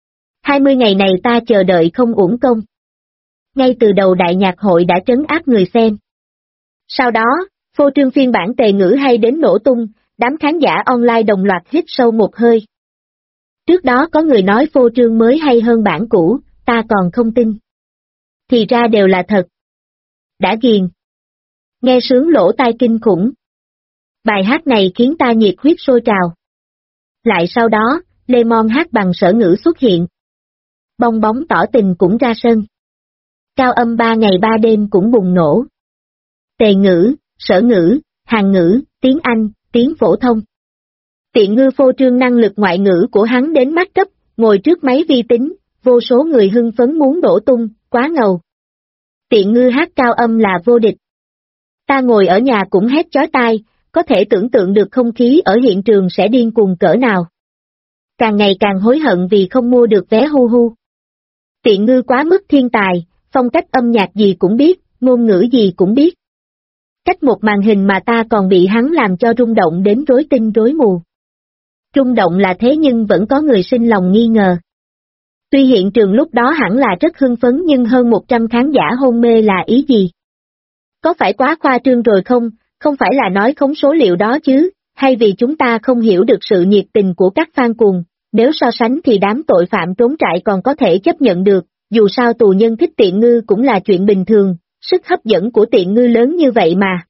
20 ngày này ta chờ đợi không uổng công. Ngay từ đầu đại nhạc hội đã trấn áp người xem. Sau đó, phô trương phiên bản tề ngữ hay đến nổ tung, đám khán giả online đồng loạt hít sâu một hơi. Trước đó có người nói phô trương mới hay hơn bản cũ, ta còn không tin. Thì ra đều là thật. Đã ghiền. Nghe sướng lỗ tai kinh khủng. Bài hát này khiến ta nhiệt huyết sôi trào. Lại sau đó, Lê Mon hát bằng sở ngữ xuất hiện. Bong bóng tỏ tình cũng ra sân. Cao âm 3 ngày 3 đêm cũng bùng nổ. Tề ngữ, sở ngữ, Hàn ngữ, tiếng Anh, tiếng phổ thông. Tiện Ngư phô trương năng lực ngoại ngữ của hắn đến mắt cấp, ngồi trước máy vi tính, vô số người hưng phấn muốn đổ tung, quá ngầu. Tiện Ngư hát cao âm là vô địch. Ta ngồi ở nhà cũng hét chói tai, có thể tưởng tượng được không khí ở hiện trường sẽ điên cuồng cỡ nào. Càng ngày càng hối hận vì không mua được vé hu hu. Tiện Ngư quá mức thiên tài, phong cách âm nhạc gì cũng biết, ngôn ngữ gì cũng biết. Cách một màn hình mà ta còn bị hắn làm cho rung động đến rối tinh rối mù. Rung động là thế nhưng vẫn có người sinh lòng nghi ngờ. Tuy hiện trường lúc đó hẳn là rất hưng phấn nhưng hơn 100 khán giả hôn mê là ý gì? Có phải quá khoa trương rồi không? Không phải là nói khống số liệu đó chứ, hay vì chúng ta không hiểu được sự nhiệt tình của các fan cuồng, nếu so sánh thì đám tội phạm trốn trại còn có thể chấp nhận được, dù sao tù nhân thích Tiện Ngư cũng là chuyện bình thường, sức hấp dẫn của Tiện Ngư lớn như vậy mà.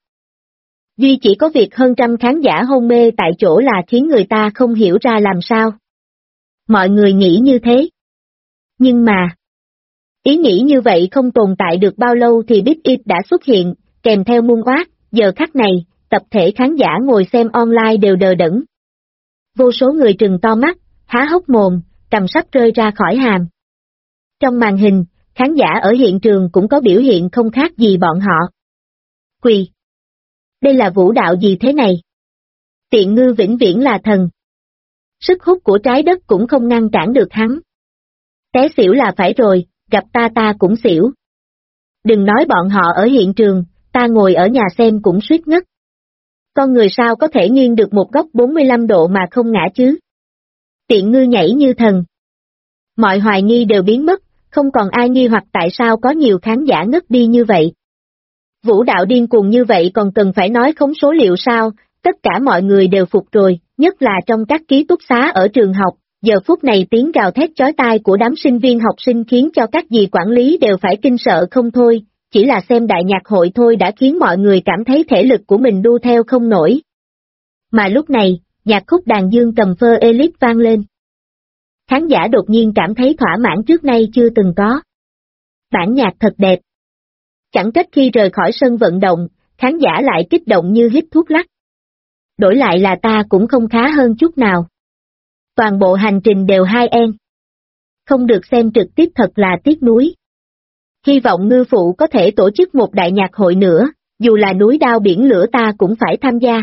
Duy chỉ có việc hơn trăm khán giả hôn mê tại chỗ là khiến người ta không hiểu ra làm sao. Mọi người nghĩ như thế. Nhưng mà, Ý nghĩ như vậy không tồn tại được bao lâu thì Big It đã xuất hiện, kèm theo Moonwalk, giờ khắc này, tập thể khán giả ngồi xem online đều đờ đẫn. Vô số người trừng to mắt, há hốc mồm, cầm sắp rơi ra khỏi hàm. Trong màn hình, khán giả ở hiện trường cũng có biểu hiện không khác gì bọn họ. Quỳ! Đây là vũ đạo gì thế này? Tiện Ngư vĩnh viễn là thần. Sức hút của trái đất cũng không ngăn cản được hắn. Té xỉu là phải rồi, gặp ta cũng xỉu. Đừng nói bọn họ ở hiện trường, ta ngồi ở nhà xem cũng suýt ngất. Con người sao có thể nghiêng được một góc 45 độ mà không ngã chứ? Tiện Ngư nhảy như thần. Mọi hoài nghi đều biến mất, không còn ai nghi hoặc tại sao có nhiều khán giả ngất đi như vậy. Vũ đạo điên cuồng như vậy còn cần phải nói khống số liệu sao, tất cả mọi người đều phục rồi, nhất là trong các ký túc xá ở trường học, giờ phút này tiếng gào thét chói tai của đám sinh viên học sinh khiến cho các dì quản lý đều phải kinh sợ không thôi, chỉ là xem đại nhạc hội thôi đã khiến mọi người cảm thấy thể lực của mình đu theo không nổi. Mà lúc này, nhạc khúc đàn dương cầm phơ elite vang lên. Khán giả đột nhiên cảm thấy thỏa mãn trước nay chưa từng có. Bản nhạc thật đẹp. Chẳng trách khi rời khỏi sân vận động, khán giả lại kích động như hít thuốc lắc. Đổi lại là ta cũng không khá hơn chút nào. Toàn bộ hành trình đều 2N. Không được xem trực tiếp thật là tiếc nuối. Hy vọng Ngư Phụ có thể tổ chức một đại nhạc hội nữa, dù là núi đao biển lửa ta cũng phải tham gia.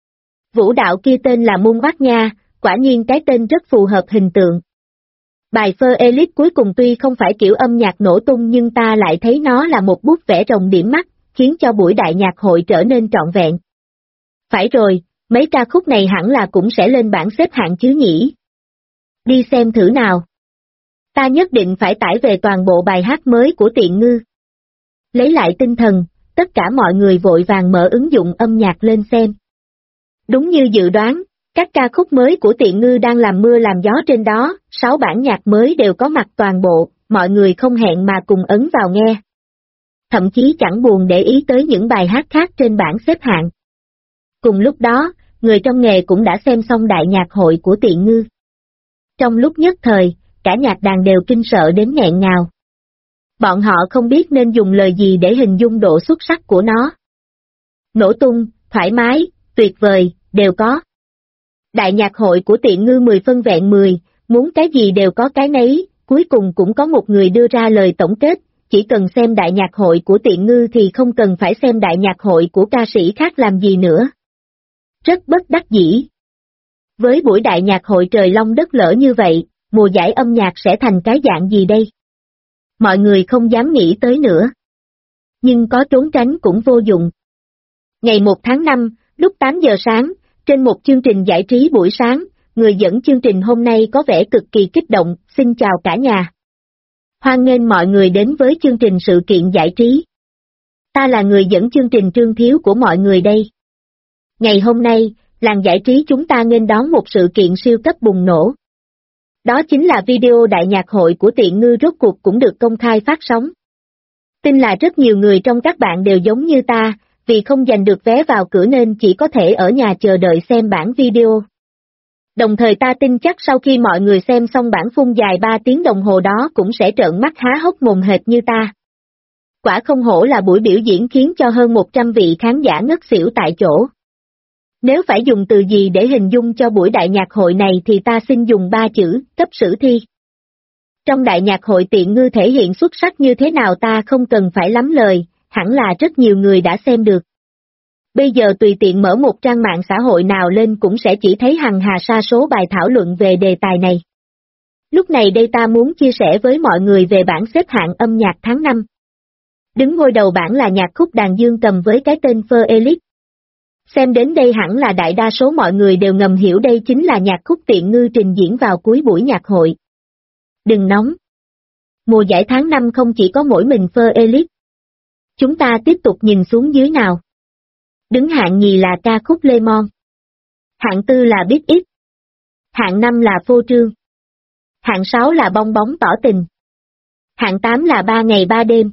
Vũ đạo kia tên là Moonwalk nha, quả nhiên cái tên rất phù hợp hình tượng. Bài Phơ Elite cuối cùng tuy không phải kiểu âm nhạc nổ tung nhưng ta lại thấy nó là một bút vẽ rồng điểm mắt, khiến cho buổi đại nhạc hội trở nên trọn vẹn. Phải rồi, mấy ca khúc này hẳn là cũng sẽ lên bảng xếp hạng chứ nhỉ? Đi xem thử nào. Ta nhất định phải tải về toàn bộ bài hát mới của Tiện Ngư. Lấy lại tinh thần, tất cả mọi người vội vàng mở ứng dụng âm nhạc lên xem. Đúng như dự đoán, các ca khúc mới của Tiện Ngư đang làm mưa làm gió trên đó, 6 bản nhạc mới đều có mặt toàn bộ, mọi người không hẹn mà cùng ấn vào nghe. Thậm chí chẳng buồn để ý tới những bài hát khác trên bảng xếp hạng. Cùng lúc đó, người trong nghề cũng đã xem xong đại nhạc hội của Tiện Ngư. Trong lúc nhất thời, cả nhạc đàn đều kinh sợ đến nghẹn ngào. Bọn họ không biết nên dùng lời gì để hình dung độ xuất sắc của nó. Nổ tung, thoải mái, tuyệt vời, đều có. Đại nhạc hội của Tiện Ngư 10 phân vẹn 10, muốn cái gì đều có cái nấy, cuối cùng cũng có một người đưa ra lời tổng kết, chỉ cần xem đại nhạc hội của Tiện Ngư thì không cần phải xem đại nhạc hội của ca sĩ khác làm gì nữa. Rất bất đắc dĩ. Với buổi đại nhạc hội trời long đất lỡ như vậy, mùa giải âm nhạc sẽ thành cái dạng gì đây? Mọi người không dám nghĩ tới nữa. Nhưng có trốn tránh cũng vô dụng. Ngày 1 tháng 5, lúc 8 giờ sáng, trên một chương trình giải trí buổi sáng, người dẫn chương trình hôm nay có vẻ cực kỳ kích động, xin chào cả nhà. Hoan nghênh mọi người đến với chương trình sự kiện giải trí. Ta là người dẫn chương trình Trương Thiếu của mọi người đây. Ngày hôm nay, làng giải trí chúng ta nghênh đón một sự kiện siêu cấp bùng nổ. Đó chính là video đại nhạc hội của Tiện Ngư rốt cuộc cũng được công khai phát sóng. Tin là rất nhiều người trong các bạn đều giống như ta, vì không giành được vé vào cửa nên chỉ có thể ở nhà chờ đợi xem bản video. Đồng thời ta tin chắc sau khi mọi người xem xong bản phun dài 3 tiếng đồng hồ đó cũng sẽ trợn mắt há hốc mồm hệt như ta. Quả không hổ là buổi biểu diễn khiến cho hơn 100 vị khán giả ngất xỉu tại chỗ. Nếu phải dùng từ gì để hình dung cho buổi đại nhạc hội này thì ta xin dùng 3 chữ, cấp sử thi. Trong đại nhạc hội Tiện Ngư thể hiện xuất sắc như thế nào ta không cần phải lắm lời, hẳn là rất nhiều người đã xem được. Bây giờ tùy tiện mở một trang mạng xã hội nào lên cũng sẽ chỉ thấy hằng hà sa số bài thảo luận về đề tài này. Lúc này đây ta muốn chia sẻ với mọi người về bảng xếp hạng âm nhạc tháng 5. Đứng ngôi đầu bảng là nhạc khúc đàn dương cầm với cái tên Phơ Elite. Xem đến đây hẳn là đại đa số mọi người đều ngầm hiểu đây chính là nhạc khúc Tiện Ngư trình diễn vào cuối buổi nhạc hội. Đừng nóng. Mùa giải tháng 5 không chỉ có mỗi mình Phơ Elite. Chúng ta tiếp tục nhìn xuống dưới nào. Đứng hạng nhì là ca khúc Lemon. Hạng tư là Big It. Hạng 5 là Phô Trương. Hạng 6 là Bong Bóng Tỏ Tình. Hạng 8 là 3 ngày 3 đêm.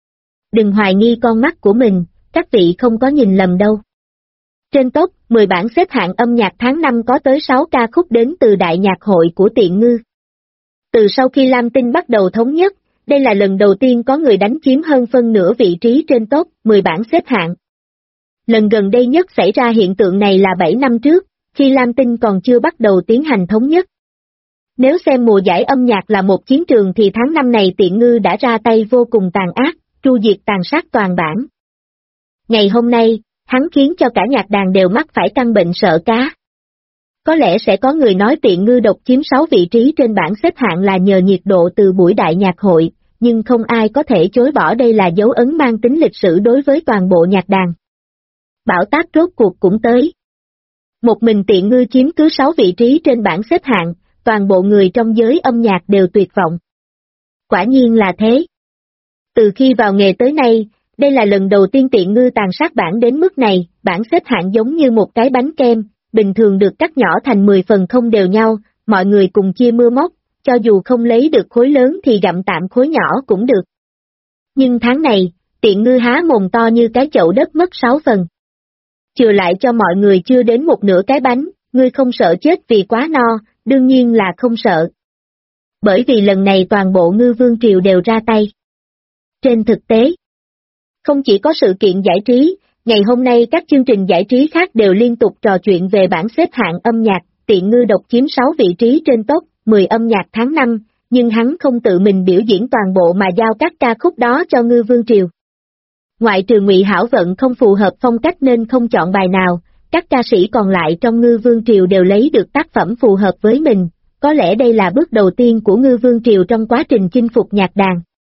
Đừng hoài nghi con mắt của mình, các vị không có nhìn lầm đâu. Trên top 10 bảng xếp hạng âm nhạc tháng 5 có tới 6 ca khúc đến từ đại nhạc hội của Tiện Ngư. Từ sau khi Lam Tinh bắt đầu thống nhất, đây là lần đầu tiên có người đánh chiếm hơn phân nửa vị trí trên top 10 bảng xếp hạng. Lần gần đây nhất xảy ra hiện tượng này là 7 năm trước, khi Lam Tinh còn chưa bắt đầu tiến hành thống nhất. Nếu xem mùa giải âm nhạc là một chiến trường thì tháng năm này Tiện Ngư đã ra tay vô cùng tàn ác, tru diệt tàn sát toàn bản. Ngày hôm nay, hắn khiến cho cả nhạc đàn đều mắc phải căn bệnh sợ cá. Có lẽ sẽ có người nói Tiện Ngư độc chiếm 6 vị trí trên bảng xếp hạng là nhờ nhiệt độ từ buổi đại nhạc hội, nhưng không ai có thể chối bỏ đây là dấu ấn mang tính lịch sử đối với toàn bộ nhạc đàn. Bão táp rốt cuộc cũng tới. Một mình Tiện Ngư chiếm cứ 6 vị trí trên bảng xếp hạng, toàn bộ người trong giới âm nhạc đều tuyệt vọng. Quả nhiên là thế. Từ khi vào nghề tới nay, đây là lần đầu tiên Tiện Ngư tàn sát bảng đến mức này, bảng xếp hạng giống như một cái bánh kem, bình thường được cắt nhỏ thành 10 phần không đều nhau, mọi người cùng chia mưa móc, cho dù không lấy được khối lớn thì gặm tạm khối nhỏ cũng được. Nhưng tháng này, Tiện Ngư há mồm to như cái chậu đất mất 6 phần. Chừa lại cho mọi người chưa đến một nửa cái bánh, ngươi không sợ chết vì quá no, đương nhiên là không sợ. Bởi vì lần này toàn bộ Ngư Vương Triều đều ra tay. Trên thực tế, không chỉ có sự kiện giải trí, ngày hôm nay các chương trình giải trí khác đều liên tục trò chuyện về bảng xếp hạng âm nhạc, Tiện Ngư độc chiếm 6 vị trí trên top 10 âm nhạc tháng 5, nhưng hắn không tự mình biểu diễn toàn bộ mà giao các ca khúc đó cho Ngư Vương Triều. Ngoại trừ Ngụy Hảo Vận không phù hợp phong cách nên không chọn bài nào, các ca sĩ còn lại trong Ngư Vương Triều đều lấy được tác phẩm phù hợp với mình, có lẽ đây là bước đầu tiên của Ngư Vương Triều trong quá trình chinh phục nhạc đàn.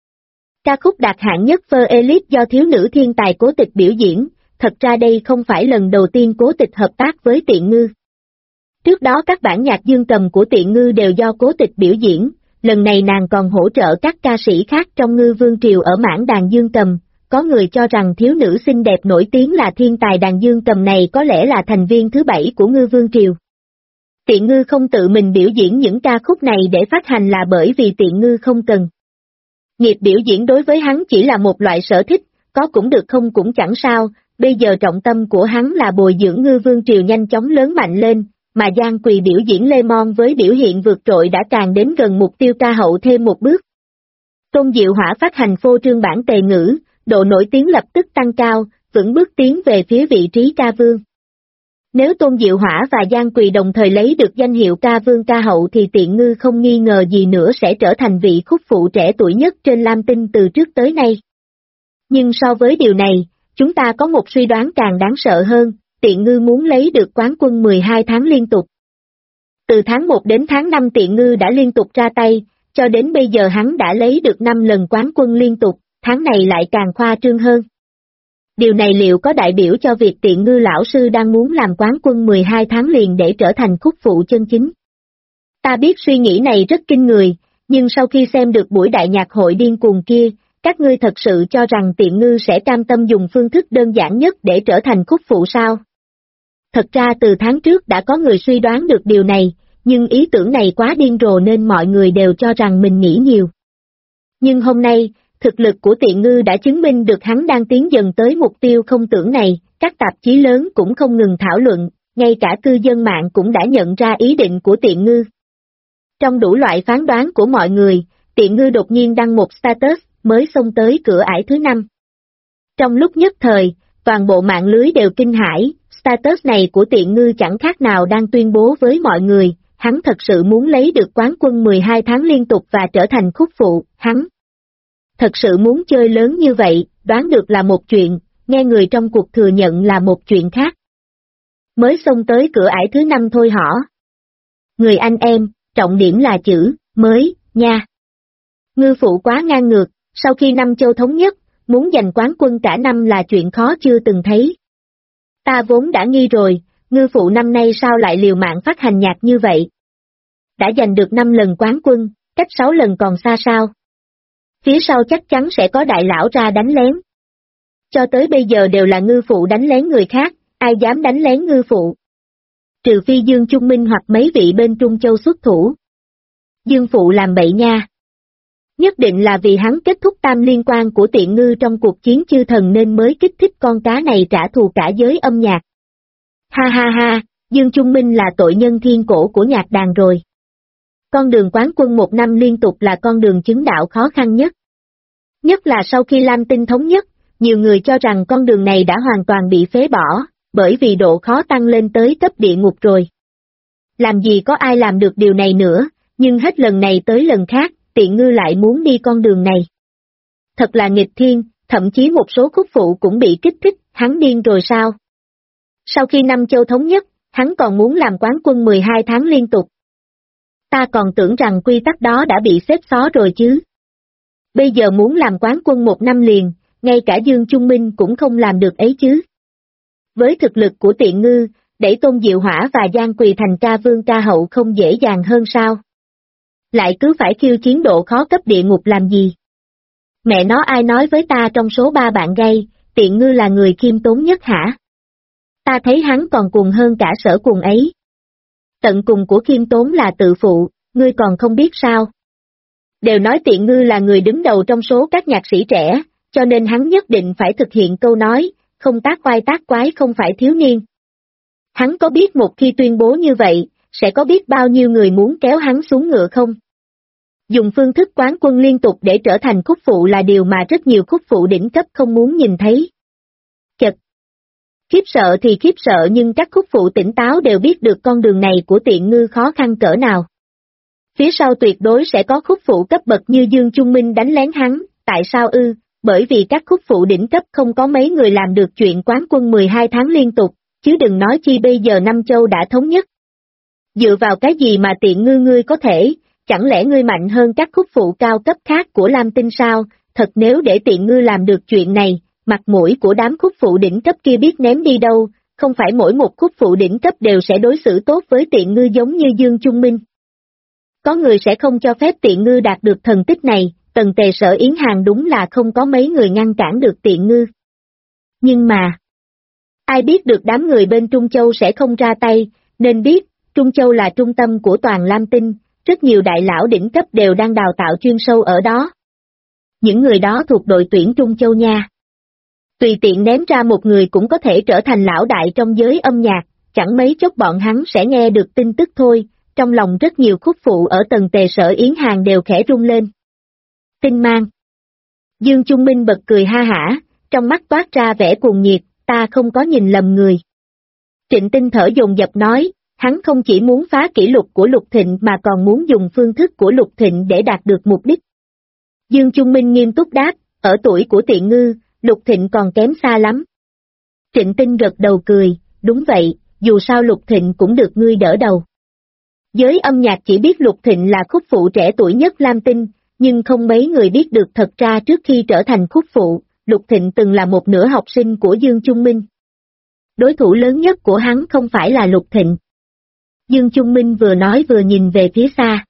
Ca khúc đạt hạng nhất Vơ Elite do thiếu nữ thiên tài Cố Tịch biểu diễn, thật ra đây không phải lần đầu tiên Cố Tịch hợp tác với Tiện Ngư. Trước đó các bản nhạc dương cầm của Tiện Ngư đều do Cố Tịch biểu diễn, lần này nàng còn hỗ trợ các ca sĩ khác trong Ngư Vương Triều ở mảng đàn dương cầm. Có người cho rằng thiếu nữ xinh đẹp nổi tiếng là thiên tài đàn dương cầm này có lẽ là thành viên thứ 7 của Ngư Vương Triều. Tiện Ngư không tự mình biểu diễn những ca khúc này để phát hành là bởi vì Tiện Ngư không cần. Nghiệp biểu diễn đối với hắn chỉ là một loại sở thích, có cũng được không cũng chẳng sao, bây giờ trọng tâm của hắn là bồi dưỡng Ngư Vương Triều nhanh chóng lớn mạnh lên, mà Giang Quỳ biểu diễn Lemon với biểu hiện vượt trội đã càng đến gần mục tiêu ca hậu thêm một bước. Tôn Diệu Hỏa phát hành phô trương bản Tề Ngữ, độ nổi tiếng lập tức tăng cao, vững bước tiến về phía vị trí ca vương. Nếu Tôn Diệu Hỏa và Giang Quỳ đồng thời lấy được danh hiệu ca vương ca hậu thì Tiện Ngư không nghi ngờ gì nữa sẽ trở thành vị khúc phụ trẻ tuổi nhất trên Lam Tinh từ trước tới nay. Nhưng so với điều này, chúng ta có một suy đoán càng đáng sợ hơn, Tiện Ngư muốn lấy được quán quân 12 tháng liên tục. Từ tháng 1 đến tháng 5 Tiện Ngư đã liên tục ra tay, cho đến bây giờ hắn đã lấy được 5 lần quán quân liên tục, tháng này lại càng khoa trương hơn. Điều này liệu có đại biểu cho việc Tiện Ngư lão sư đang muốn làm quán quân 12 tháng liền để trở thành khúc phụ chân chính? Ta biết suy nghĩ này rất kinh người, nhưng sau khi xem được buổi đại nhạc hội điên cuồng kia, các ngươi thật sự cho rằng Tiện Ngư sẽ cam tâm dùng phương thức đơn giản nhất để trở thành khúc phụ sao? Thật ra từ tháng trước đã có người suy đoán được điều này, nhưng ý tưởng này quá điên rồ nên mọi người đều cho rằng mình nghĩ nhiều. Nhưng hôm nay, thực lực của Tiện Ngư đã chứng minh được hắn đang tiến dần tới mục tiêu không tưởng này, các tạp chí lớn cũng không ngừng thảo luận, ngay cả cư dân mạng cũng đã nhận ra ý định của Tiện Ngư. Trong đủ loại phán đoán của mọi người, Tiện Ngư đột nhiên đăng một status mới xông tới cửa ải thứ 5. Trong lúc nhất thời, toàn bộ mạng lưới đều kinh hãi, status này của Tiện Ngư chẳng khác nào đang tuyên bố với mọi người, hắn thật sự muốn lấy được quán quân 12 tháng liên tục và trở thành khúc phụ, hắn thật sự muốn chơi lớn như vậy, đoán được là một chuyện, nghe người trong cuộc thừa nhận là một chuyện khác. Mới xông tới cửa ải thứ 5 thôi hả? Người anh em, trọng điểm là chữ, mới, nha. Ngư phụ quá ngang ngược, sau khi năm châu thống nhất, muốn giành quán quân cả năm là chuyện khó chưa từng thấy. Ta vốn đã nghi rồi, ngư phụ năm nay sao lại liều mạng phát hành nhạc như vậy? Đã giành được 5 lần quán quân, cách 6 lần còn xa sao? Phía sau chắc chắn sẽ có đại lão ra đánh lén. Cho tới bây giờ đều là ngư phụ đánh lén người khác, ai dám đánh lén ngư phụ? Trừ phi Dương Trung Minh hoặc mấy vị bên Trung Châu xuất thủ. Dương phụ làm bậy nha. Nhất định là vì hắn kết thúc tam liên quan của Tiện Ngư trong cuộc chiến chư thần nên mới kích thích con cá này trả thù cả giới âm nhạc. Ha ha ha, Dương Trung Minh là tội nhân thiên cổ của nhạc đàn rồi. con đường quán quân 1 năm liên tục là con đường chứng đạo khó khăn nhất. Nhất là sau khi Lam Tinh thống nhất, nhiều người cho rằng con đường này đã hoàn toàn bị phế bỏ, bởi vì độ khó tăng lên tới cấp địa ngục rồi. Làm gì có ai làm được điều này nữa, nhưng hết lần này tới lần khác, Tiện Ngư lại muốn đi con đường này. Thật là nghịch thiên, thậm chí một số khúc phụ cũng bị kích thích, hắn điên rồi sao? Sau khi Năm Châu thống nhất, hắn còn muốn làm quán quân 12 tháng liên tục. Ta còn tưởng rằng quy tắc đó đã bị xếp xó rồi chứ. Bây giờ muốn làm quán quân 1 năm liền, ngay cả Dương Trung Minh cũng không làm được ấy chứ. Với thực lực của Tiện Ngư, đẩy Tôn Diệu Hỏa và Giang Quỳ thành ca vương ca hậu không dễ dàng hơn sao? Lại cứ phải khiêu chiến độ khó cấp địa ngục làm gì? Mẹ nó, ai nói với ta trong số 3 bạn gay, Tiện Ngư là người khiêm tốn nhất hả? Ta thấy hắn còn cuồng hơn cả Sở Cuồng ấy. Tận cùng của khiêm tốn là tự phụ, ngươi còn không biết sao? Đều nói Tiện Ngư là người đứng đầu trong số các nhạc sĩ trẻ, cho nên hắn nhất định phải thực hiện câu nói, không tác oai tác quái không phải thiếu niên. Hắn có biết một khi tuyên bố như vậy, sẽ có biết bao nhiêu người muốn kéo hắn xuống ngựa không? Dùng phương thức quán quân liên tục để trở thành khúc phụ là điều mà rất nhiều khúc phụ đỉnh cấp không muốn nhìn thấy. Chật! Khiếp sợ thì khiếp sợ, nhưng các khúc phụ tỉnh táo đều biết được con đường này của Tiện Ngư khó khăn cỡ nào. Phía sau tuyệt đối sẽ có khúc phụ cấp bậc như Dương Trung Minh đánh lén hắn, tại sao ư? Bởi vì các khúc phụ đỉnh cấp không có mấy người làm được chuyện quán quân 12 tháng liên tục, chứ đừng nói chi bây giờ Năm Châu đã thống nhất. Dựa vào cái gì mà Tiện Ngư ngươi có thể, chẳng lẽ ngươi mạnh hơn các khúc phụ cao cấp khác của Lam Tinh sao? Thật nếu để Tiện Ngư làm được chuyện này, mặt mũi của đám khúc phụ đỉnh cấp kia biết ném đi đâu, không phải mỗi một khúc phụ đỉnh cấp đều sẽ đối xử tốt với Tiện Ngư giống như Dương Trung Minh. Có người sẽ không cho phép Tiện Ngư đạt được thần tích này, Tần Tề Sở Yến Hàng đúng là không có mấy người ngăn cản được Tiện Ngư. Nhưng mà, ai biết được đám người bên Trung Châu sẽ không ra tay, nên biết, Trung Châu là trung tâm của toàn Lam Tinh, rất nhiều đại lão đỉnh cấp đều đang đào tạo chuyên sâu ở đó. Những người đó thuộc đội tuyển Trung Châu nha. Tùy tiện ném ra một người cũng có thể trở thành lão đại trong giới âm nhạc, chẳng mấy chốc bọn hắn sẽ nghe được tin tức thôi, trong lòng rất nhiều khúc phụ ở Tần Tề Sở Yến Hàng đều khẽ rung lên. Tinh mang. Dương Trung Minh bật cười ha hả, trong mắt toát ra vẻ cuồng nhiệt, ta không có nhìn lầm người. Trịnh Tinh thở dồn dập nói, hắn không chỉ muốn phá kỷ lục của Lục Thịnh mà còn muốn dùng phương thức của Lục Thịnh để đạt được mục đích. Dương Trung Minh nghiêm túc đáp, ở tuổi của Tiện Ngư, Lục Thịnh còn kém xa lắm. Trịnh Tinh gật đầu cười, đúng vậy, dù sao Lục Thịnh cũng được ngươi đỡ đầu. Giới âm nhạc chỉ biết Lục Thịnh là khúc phụ trẻ tuổi nhất Lam Tinh, nhưng không mấy người biết được thật ra trước khi trở thành khúc phụ, Lục Thịnh từng là một nửa học sinh của Dương Trung Minh. Đối thủ lớn nhất của hắn không phải là Lục Thịnh. Dương Trung Minh vừa nói vừa nhìn về phía xa.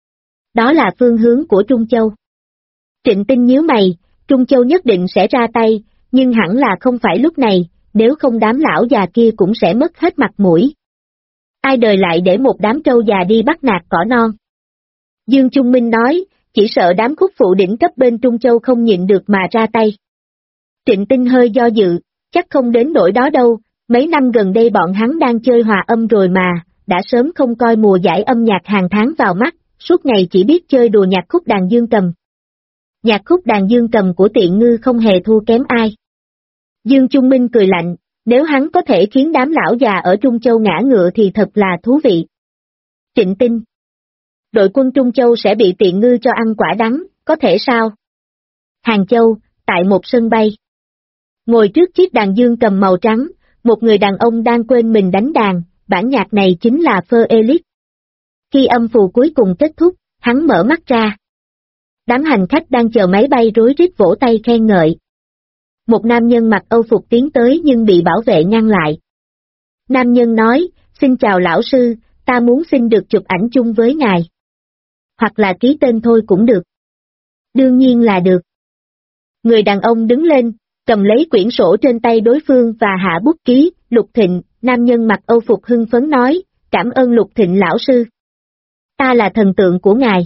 Đó là phương hướng của Trung Châu. Trịnh Tinh nhíu mày, Trung Châu nhất định sẽ ra tay, nhưng hẳn là không phải lúc này, nếu không đám lão già kia cũng sẽ mất hết mặt mũi. Ai đời lại để một đám trâu già đi bắt nạt cỏ non. Dương Trung Minh nói, chỉ sợ đám khúc phụ đỉnh cấp bên Trung Châu không nhịn được mà ra tay. Trịnh Tinh hơi do dự, chắc không đến nỗi đó đâu, mấy năm gần đây bọn hắn đang chơi hòa âm rồi mà, đã sớm không coi mùa giải âm nhạc hàng tháng vào mắt, suốt ngày chỉ biết chơi đùa nhạc khúc đàn dương cầm. Nhạc khúc đàn dương cầm của Tiện Ngư không hề thua kém ai. Dương Trung Minh cười lạnh, nếu hắn có thể khiến đám lão già ở Trung Châu ngã ngựa thì thật là thú vị. Trịnh Tinh. Đội quân Trung Châu sẽ bị Tiện Ngư cho ăn quả đắng, có thể sao? Hàng Châu, tại một sân bay. Ngồi trước chiếc đàn dương cầm màu trắng, một người đàn ông đang quên mình đánh đàn, bản nhạc này chính là Phơ Elite. Khi âm phù cuối cùng kết thúc, hắn mở mắt ra. Đám hành khách đang chờ máy bay rối rít vỗ tay khen ngợi. Một nam nhân mặc âu phục tiến tới nhưng bị bảo vệ ngăn lại. Nam nhân nói, xin chào lão sư, ta muốn xin được chụp ảnh chung với ngài. Hoặc là ký tên thôi cũng được. Đương nhiên là được. Người đàn ông đứng lên, cầm lấy quyển sổ trên tay đối phương và hạ bút ký, Lục Thịnh, nam nhân mặc âu phục hưng phấn nói, cảm ơn Lục Thịnh lão sư. Ta là thần tượng của ngài.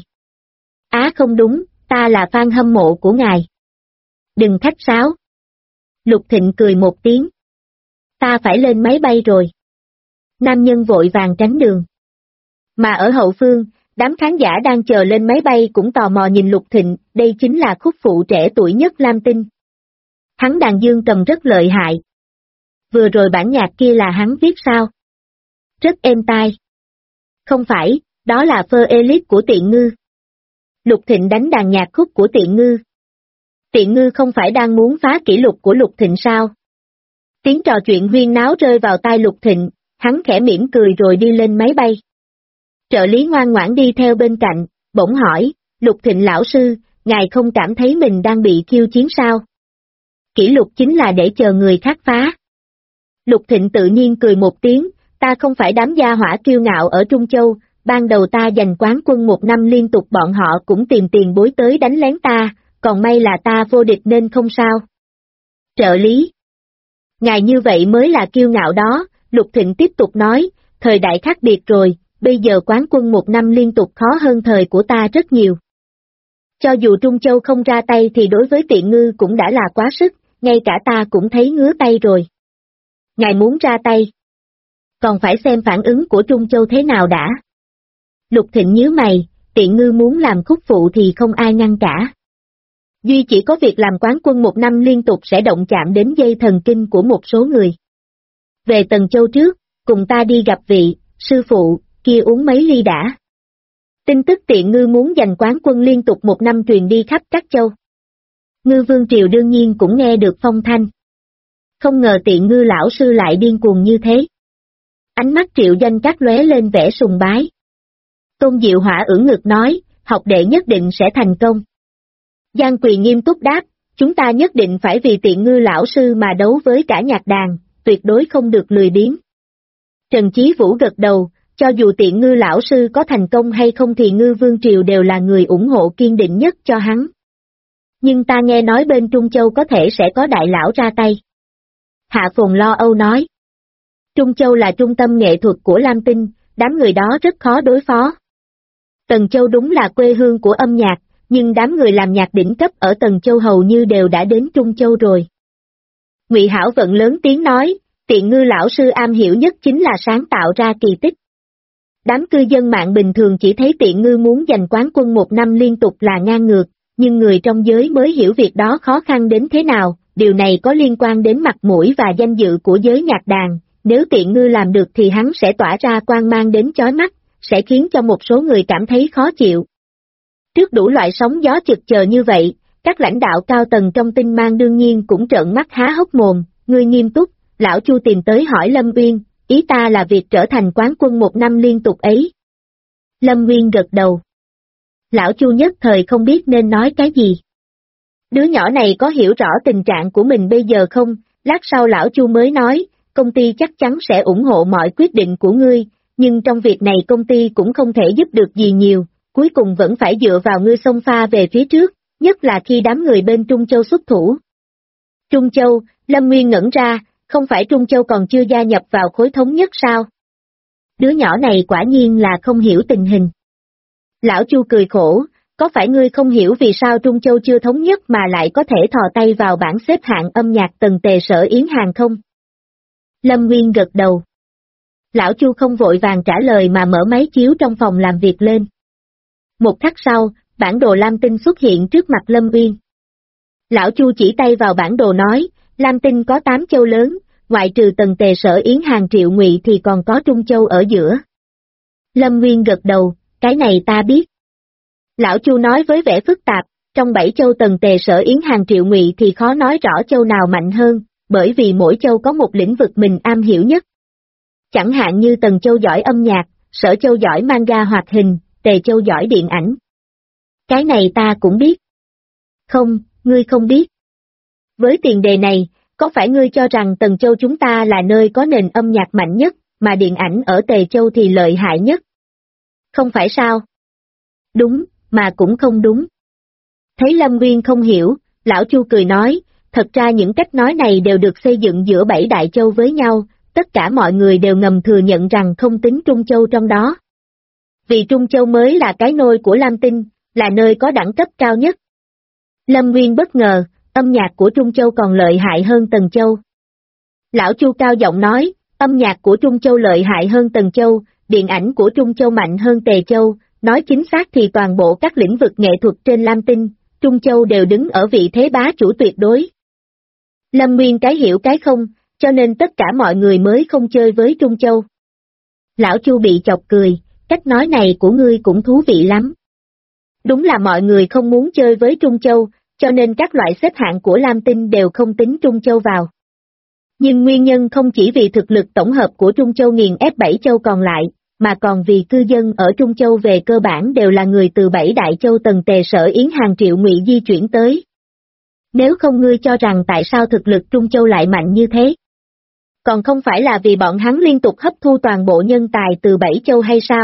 Á không đúng, ta là fan hâm mộ của ngài. Đừng khách sáo. Lục Thịnh cười một tiếng. Ta phải lên máy bay rồi. Nam nhân vội vàng tránh đường. Mà ở hậu phương, Đám khán giả đang chờ lên máy bay cũng tò mò nhìn Lục Thịnh, đây chính là khúc phụ trẻ tuổi nhất Lam Tinh. Hắn đàn dương cầm rất lợi hại. Vừa rồi bản nhạc kia là hắn viết sao? Rất êm tai. Không phải, đó là Fơ Elite của Tiện Ngư. Lục Thịnh đánh đàn nhạc khúc của Tiện Ngư. Tiện Ngư không phải đang muốn phá kỷ lục của Lục Thịnh sao? Tiếng trò chuyện huyên náo rơi vào tai Lục Thịnh, hắn khẽ mỉm cười rồi đi lên máy bay. Trợ lý ngoan ngoãn đi theo bên cạnh, bỗng hỏi, Lục Thịnh lão sư, ngài không cảm thấy mình đang bị khiêu chiến sao? Kỷ lục chính là để chờ người khác phá. Lục Thịnh tự nhiên cười một tiếng, ta không phải đám gia hỏa kiêu ngạo ở Trung Châu, ban đầu ta giành quán quân 1 năm liên tục bọn họ cũng tìm tiền bối tới đánh lén ta, còn may là ta vô địch nên không sao. Trợ lý. Ngài như vậy mới là kiêu ngạo đó, Lục Thịnh tiếp tục nói, thời đại khác biệt rồi, bây giờ quán quân 1 năm liên tục khó hơn thời của ta rất nhiều. Cho dù Trung Châu không ra tay thì đối với Tiện Ngư cũng đã là quá sức, ngay cả ta cũng thấy ngứa tay rồi. Ngài muốn ra tay. Còn phải xem phản ứng của Trung Châu thế nào đã. Lục Thịnh nhíu mày, Tiện Ngư muốn làm khúc phụ thì không ai ngăn cả. Duy chỉ có việc làm quán quân 1 năm liên tục sẽ động chạm đến dây thần kinh của một số người. Về Tần Châu trước, cùng ta đi gặp vị, sư phụ, kia uống mấy ly đã. Tin tức Tiện Ngư muốn giành quán quân liên tục 1 năm truyền đi khắp các châu. Ngư Vương Triều đương nhiên cũng nghe được phong thanh. Không ngờ Tiện Ngư lão sư lại điên cuồng như thế. Ánh mắt Triệu Danh Các lóe lên vẻ sùng bái. Tôn Diệu Hỏa ưỡn ngực nói, học đệ nhất định sẽ thành công. Giang Quỳ nghiêm túc đáp, chúng ta nhất định phải vì Tiện Ngư lão sư mà đấu với cả nhạc đàn, tuyệt đối không được lười biếng. Trần Chí Vũ gật đầu, cho dù Tiện Ngư lão sư có thành công hay không thì Ngư Vương Triều đều là người ủng hộ kiên định nhất cho hắn. Nhưng ta nghe nói bên Trung Châu có thể sẽ có đại lão ra tay. Hạ Phồn lo âu nói. Trung Châu là trung tâm nghệ thuật của Lam Tinh, đám người đó rất khó đối phó. Tần Châu đúng là quê hương của âm nhạc, nhưng đám người làm nhạc đỉnh cấp ở Tần Châu hầu như đều đã đến Trung Châu rồi. Ngụy Hảo Vận lớn tiếng nói, Tiện Ngư lão sư am hiểu nhất chính là sáng tạo ra kỳ tích. Đám cư dân mạng bình thường chỉ thấy Tiện Ngư muốn giành quán quân 1 năm liên tục là ngang ngược, nhưng người trong giới mới hiểu việc đó khó khăn đến thế nào, điều này có liên quan đến mặt mũi và danh dự của giới nhạc đàn, nếu Tiện Ngư làm được thì hắn sẽ tỏa ra quang mang đến chói mắt, sẽ khiến cho một số người cảm thấy khó chịu. Trước đủ loại sóng gió chực chờ như vậy, các lãnh đạo cao tầng trong Tinh Mang đương nhiên cũng trợn mắt há hốc mồm, ngươi nghiêm túc, lão Chu tìm tới hỏi Lâm Uyên, ý ta là việc trở thành quán quân 1 năm liên tục ấy. Lâm Uyên gật đầu. Lão Chu nhất thời không biết nên nói cái gì. Đứa nhỏ này có hiểu rõ tình trạng của mình bây giờ không? Lát sau lão Chu mới nói, công ty chắc chắn sẽ ủng hộ mọi quyết định của ngươi, nhưng trong việc này công ty cũng không thể giúp được gì nhiều, cuối cùng vẫn phải dựa vào ngươi xông pha về phía trước, nhất là khi đám người bên Trung Châu xuất thủ. Trung Châu, Lâm Nguyên ngẩn ra, không phải Trung Châu còn chưa gia nhập vào khối thống nhất sao? Đứa nhỏ này quả nhiên là không hiểu tình hình. Lão Chu cười khổ, có phải ngươi không hiểu vì sao Trung Châu chưa thống nhất mà lại có thể thò tay vào bảng xếp hạng âm nhạc Tần Tề Sở Yến Hàng không? Lâm Nguyên gật đầu. Lão Chu không vội vàng trả lời mà mở máy chiếu trong phòng làm việc lên. Một khắc sau, bản đồ Lam Tinh xuất hiện trước mặt Lâm Nguyên. Lão Chu chỉ tay vào bản đồ nói, Lam Tinh có 8 châu lớn, ngoại trừ Tần Tề Sở Yến Hàng Triệu Ngụy thì còn có Trung Châu ở giữa. Lâm Nguyên gật đầu, cái này ta biết. Lão Chu nói với vẻ phức tạp, trong 7 châu Tần Tề Sở Yến Hàng Triệu Ngụy thì khó nói rõ châu nào mạnh hơn, bởi vì mỗi châu có một lĩnh vực mình am hiểu nhất. Chẳng hạn như Tần Châu giỏi âm nhạc, Sở Châu giỏi manga hoạt hình, Tề Châu giỏi điện ảnh. Cái này ta cũng biết. Không, ngươi không biết. Với tiền đề này, có phải ngươi cho rằng Tần Châu chúng ta là nơi có nền âm nhạc mạnh nhất, mà điện ảnh ở Tề Châu thì lợi hại nhất? Không phải sao? Đúng, mà cũng không đúng. Thấy Lâm Nguyên không hiểu, Lão Chu cười nói, thật ra những cách nói này đều được xây dựng giữa 7 đại châu với nhau, tất cả mọi người đều ngầm thừa nhận rằng không tính Trung Châu trong đó. Vì Trung Châu mới là cái nôi của Lam Tinh, là nơi có đẳng cấp cao nhất. Lâm Nguyên bất ngờ, âm nhạc của Trung Châu còn lợi hại hơn Tần Châu. Lão Chu cao giọng nói, âm nhạc của Trung Châu lợi hại hơn Tần Châu, điện ảnh của Trung Châu mạnh hơn Tề Châu, nói chính xác thì toàn bộ các lĩnh vực nghệ thuật trên Lam Tinh, Trung Châu đều đứng ở vị thế bá chủ tuyệt đối. Lâm Nguyên cái hiểu cái không, cho nên tất cả mọi người mới không chơi với Trung Châu. Lão Chu bị chọc cười, cách nói này của ngươi cũng thú vị lắm. Đúng là mọi người không muốn chơi với Trung Châu, cho nên các loại xếp hạng của Lam Tinh đều không tính Trung Châu vào. Nhưng nguyên nhân không chỉ vì thực lực tổng hợp của Trung Châu nghiền ép 7 châu còn lại, mà còn vì cư dân ở Trung Châu về cơ bản đều là người từ 7 đại châu Tần Tề Sở Yến Hàng Triệu Ngụy di chuyển tới. Nếu không ngươi cho rằng tại sao thực lực Trung Châu lại mạnh như thế? Còn không phải là vì bọn hắn liên tục hấp thu toàn bộ nhân tài từ 7 châu hay sao?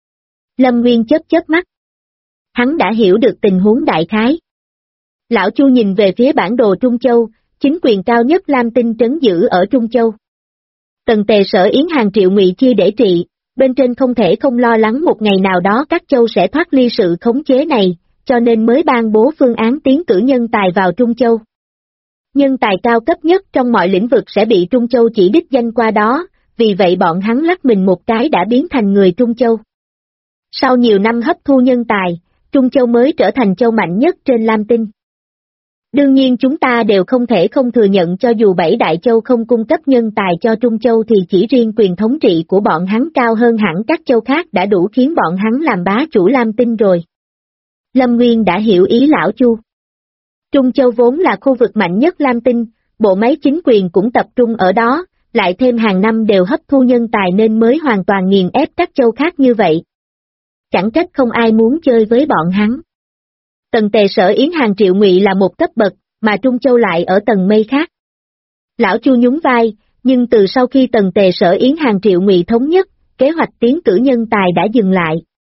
Lâm Nguyên chớp chớp mắt. Hắn đã hiểu được tình huống đại khái. Lão Chu nhìn về phía bản đồ Trung Châu, chính quyền cao nhất Lam Tinh trấn giữ ở Trung Châu. Tần Tề Sở Yến Hàng Triệu Ngụy chia để trị, bên trên không thể không lo lắng một ngày nào đó các châu sẽ thoát ly sự khống chế này, cho nên mới ban bố phương án tiến cử nhân tài vào Trung Châu. Nhân tài cao cấp nhất trong mọi lĩnh vực sẽ bị Trung Châu chỉ đích danh qua đó, vì vậy bọn hắn lắc mình một cái đã biến thành người Trung Châu. Sau nhiều năm hấp thu nhân tài, Trung Châu mới trở thành châu mạnh nhất trên Lam Tinh. Đương nhiên chúng ta đều không thể không thừa nhận cho dù 7 đại châu không cung cấp nhân tài cho Trung Châu thì chỉ riêng quyền thống trị của bọn hắn cao hơn hẳn các châu khác đã đủ khiến bọn hắn làm bá chủ Lam Tinh rồi. Lâm Nguyên đã hiểu ý lão Chu. Trung Châu vốn là khu vực mạnh nhất Lam Tinh, bộ máy chính quyền cũng tập trung ở đó, lại thêm hàng năm đều hấp thu nhân tài nên mới hoàn toàn nghiền ép các châu khác như vậy. Chẳng trách không ai muốn chơi với bọn hắn. Tần Tề Sở Yến Hàng Triệu Ngụy là một cấp bậc, mà Trung Châu lại ở tầng mây khác. Lão Chu nhún vai, nhưng từ sau khi Tần Tề Sở Yến Hàng Triệu Ngụy thống nhất, kế hoạch tiến cử nhân tài đã dừng lại.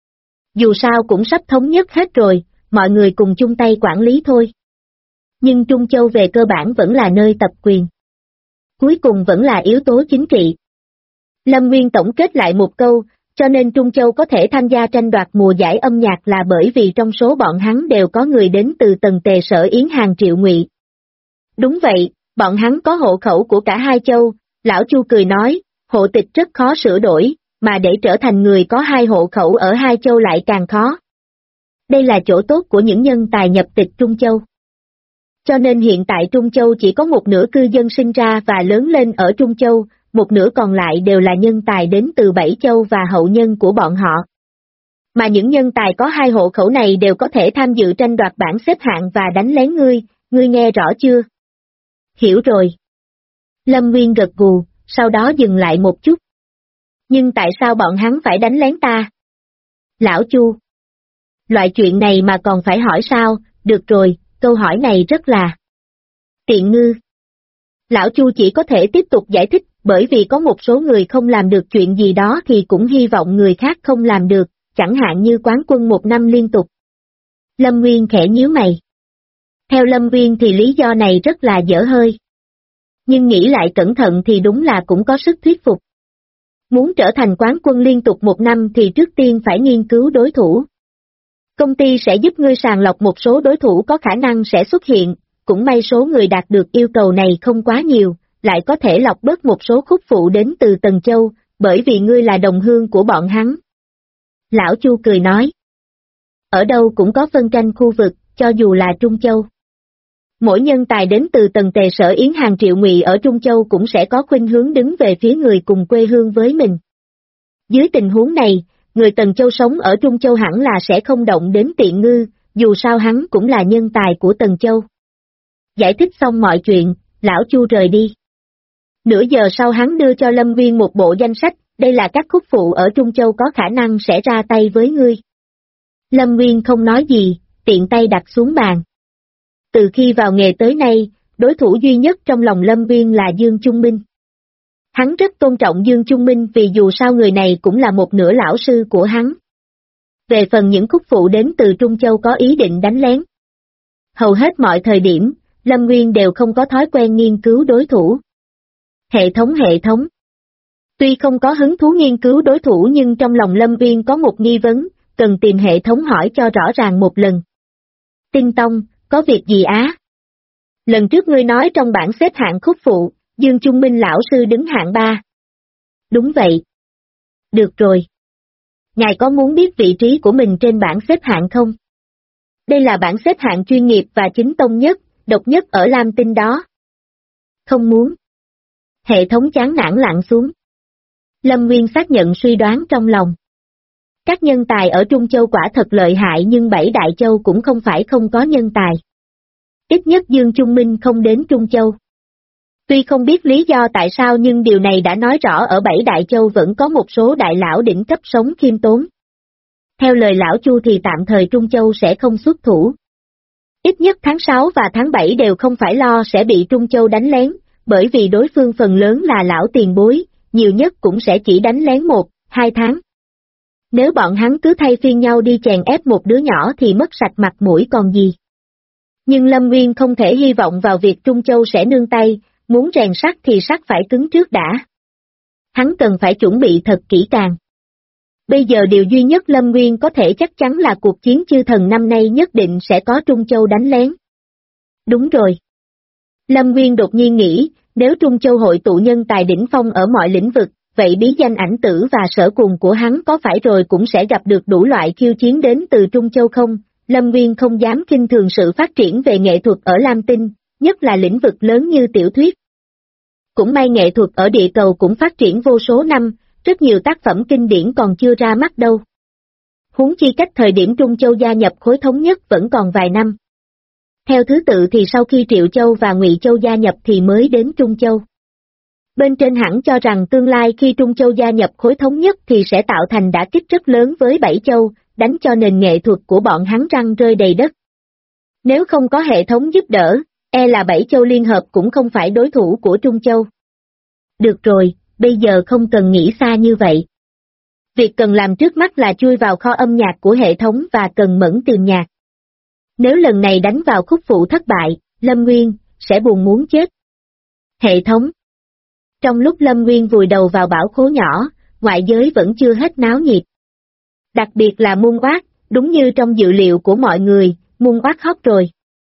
Dù sao cũng sắp thống nhất hết rồi, mọi người cùng chung tay quản lý thôi. Nhưng Trung Châu về cơ bản vẫn là nơi tập quyền. Cuối cùng vẫn là yếu tố chính trị. Lâm Nguyên tổng kết lại một câu, cho nên Trung Châu có thể tham gia tranh đoạt mùa giải âm nhạc là bởi vì trong số bọn hắn đều có người đến từ Tần Tề Sở Yến Hàng Triệu Ngụy. Đúng vậy, bọn hắn có hộ khẩu của cả hai châu, lão Chu cười nói, hộ tịch rất khó sửa đổi, mà để trở thành người có hai hộ khẩu ở hai châu lại càng khó. Đây là chỗ tốt của những nhân tài nhập tịch Trung Châu. Cho nên hiện tại Trung Châu chỉ có một nửa cư dân sinh ra và lớn lên ở Trung Châu, một nửa còn lại đều là nhân tài đến từ 7 châu và hậu nhân của bọn họ. Mà những nhân tài có hai hộ khẩu này đều có thể tham dự tranh đoạt bảng xếp hạng và đánh lén ngươi nghe rõ chưa? Hiểu rồi. Lâm Nguyên gật gù, sau đó dừng lại một chút. Nhưng tại sao bọn hắn phải đánh lén ta? Lão Chu. Loại chuyện này mà còn phải hỏi sao, được rồi, câu hỏi này rất là tiện ngư. Lão Chu chỉ có thể tiếp tục giải thích, bởi vì có một số người không làm được chuyện gì đó thì cũng hy vọng người khác không làm được, chẳng hạn như quán quân 1 năm liên tục. Lâm Nguyên khẽ nhíu mày. Theo Lâm Nguyên thì lý do này rất là dở hơi. Nhưng nghĩ lại cẩn thận thì đúng là cũng có sức thuyết phục. Muốn trở thành quán quân liên tục 1 năm thì trước tiên phải nghiên cứu đối thủ. Công ty sẽ giúp ngươi sàng lọc một số đối thủ có khả năng sẽ xuất hiện, cũng may số người đạt được yêu cầu này không quá nhiều, lại có thể lọc bớt một số khúc phụ đến từ Tần Châu, bởi vì ngươi là đồng hương của bọn hắn. Lão Chu cười nói. Ở đâu cũng có phân tranh khu vực, cho dù là Trung Châu. Mỗi nhân tài đến từ Tần Tề Sở Yến Hàng Triệu Ngụy ở Trung Châu cũng sẽ có khuynh hướng đứng về phía người cùng quê hương với mình. Dưới tình huống này, người Tần Châu sống ở Trung Châu hẳn là sẽ không động đến Tiện Ngư, dù sao hắn cũng là nhân tài của Tần Châu. Giải thích xong mọi chuyện, lão Chu rời đi. Nửa giờ sau hắn đưa cho Lâm Nguyên một bộ danh sách, đây là các khúc phụ ở Trung Châu có khả năng sẽ ra tay với ngươi. Lâm Nguyên không nói gì, tiện tay đặt xuống bàn. Từ khi vào nghề tới nay, đối thủ duy nhất trong lòng Lâm Nguyên là Dương Trung Minh. Hắn rất tôn trọng Dương Trung Minh vì dù sao người này cũng là một nửa lão sư của hắn. Về phần những khúc phụ đến từ Trung Châu có ý định đánh lén. Hầu hết mọi thời điểm, Lâm Nguyên đều không có thói quen nghiên cứu đối thủ. Hệ thống. Tuy không có hứng thú nghiên cứu đối thủ nhưng trong lòng Lâm Nguyên có một nghi vấn, cần tìm hệ thống hỏi cho rõ ràng một lần. Tinh Tông, có việc gì á? Lần trước ngươi nói trong bảng xếp hạng khúc phụ, Dương Trung Minh lão sư đứng hạng 3. Đúng vậy. Được rồi. Ngài có muốn biết vị trí của mình trên bảng xếp hạng không? Đây là bảng xếp hạng chuyên nghiệp và chính tông nhất, độc nhất ở Lam Tinh đó. Không muốn. Hệ thống chán nản lặn xuống. Lâm Nguyên xác nhận suy đoán trong lòng. Các nhân tài ở Trung Châu quả thật lợi hại nhưng 7 Đại Châu cũng không phải không có nhân tài. Ít nhất Dương Trung Minh không đến Trung Châu. Tuy không biết lý do tại sao nhưng điều này đã nói rõ ở 7 Đại Châu vẫn có một số đại lão đỉnh cấp sống khiêm tốn. Theo lời lão Chu thì tạm thời Trung Châu sẽ không xuất thủ. Ít nhất tháng 6 và tháng 7 đều không phải lo sẽ bị Trung Châu đánh lén, bởi vì đối phương phần lớn là lão tiền bối, nhiều nhất cũng sẽ chỉ đánh lén 1-2 tháng. Nếu bọn hắn cứ thay phiên nhau đi chèn ép một đứa nhỏ thì mất sạch mặt mũi còn gì. Nhưng Lâm Nguyên không thể hy vọng vào việc Trung Châu sẽ nương tay, muốn rèn sắt thì sắt phải cứng trước đã. Hắn cần phải chuẩn bị thật kỹ càng. Bây giờ điều duy nhất Lâm Nguyên có thể chắc chắn là cuộc chiến chư thần năm nay nhất định sẽ có Trung Châu đánh lén. Đúng rồi. Lâm Nguyên đột nhiên nghĩ, nếu Trung Châu hội tụ nhân tài đỉnh phong ở mọi lĩnh vực, vậy bí danh ảnh tử và sở cùng của hắn có phải rồi cũng sẽ gặp được đủ loại khiêu chiến đến từ Trung Châu không? Lâm Nguyên không dám khinh thường sự phát triển về nghệ thuật ở Lam Tinh, nhất là lĩnh vực lớn như tiểu thuyết. Cũng may nghệ thuật ở địa cầu cũng phát triển vô số năm, rất nhiều tác phẩm kinh điển còn chưa ra mắt đâu. Huống chi cách thời điểm Trung Châu gia nhập khối thống nhất vẫn còn vài năm. Theo thứ tự thì sau khi Triệu Châu và Ngụy Châu gia nhập thì mới đến Trung Châu. Bên trên hẳn cho rằng tương lai khi Trung Châu gia nhập khối thống nhất thì sẽ tạo thành đả kích rất lớn với 7 châu, đánh cho nền nghệ thuật của bọn hắn răng rơi đầy đất. Nếu không có hệ thống giúp đỡ, là 7 châu liên hợp cũng không phải đối thủ của Trung Châu. Được rồi, bây giờ không cần nghĩ xa như vậy. Việc cần làm trước mắt là chui vào kho âm nhạc của hệ thống và cần mẫn tìm nhạc. Nếu lần này đánh vào khúc phụ thất bại, Lâm Nguyên sẽ buồn muốn chết. Hệ thống. Trong lúc Lâm Nguyên vùi đầu vào bảo khố nhỏ, ngoại giới vẫn chưa hết náo nhiệt. Đặc biệt là Moonwalk, đúng như trong dự liệu của mọi người, Moonwalk hot rồi.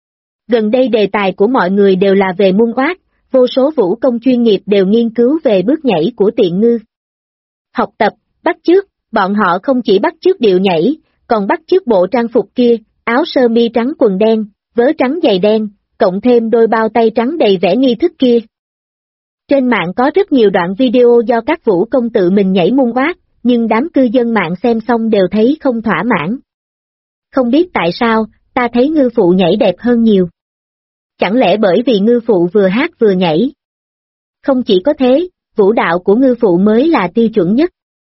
Gần đây đề tài của mọi người đều là về Moonwalk, vô số vũ công chuyên nghiệp đều nghiên cứu về bước nhảy của Tiện Ngư. Học tập, bắt chước, bọn họ không chỉ bắt chước điệu nhảy, còn bắt chước bộ trang phục kia, áo sơ mi trắng quần đen, vớ trắng giày đen, cộng thêm đôi bao tay trắng đầy vẻ nghi thức kia. Trên mạng có rất nhiều đoạn video do các vũ công tự mình nhảy Moonwalk, nhưng đám cư dân mạng xem xong đều thấy không thỏa mãn. Không biết tại sao, ta thấy ngư phụ nhảy đẹp hơn nhiều. Chẳng lẽ bởi vì ngư phụ vừa hát vừa nhảy? Không chỉ có thế, vũ đạo của ngư phụ mới là tiêu chuẩn nhất.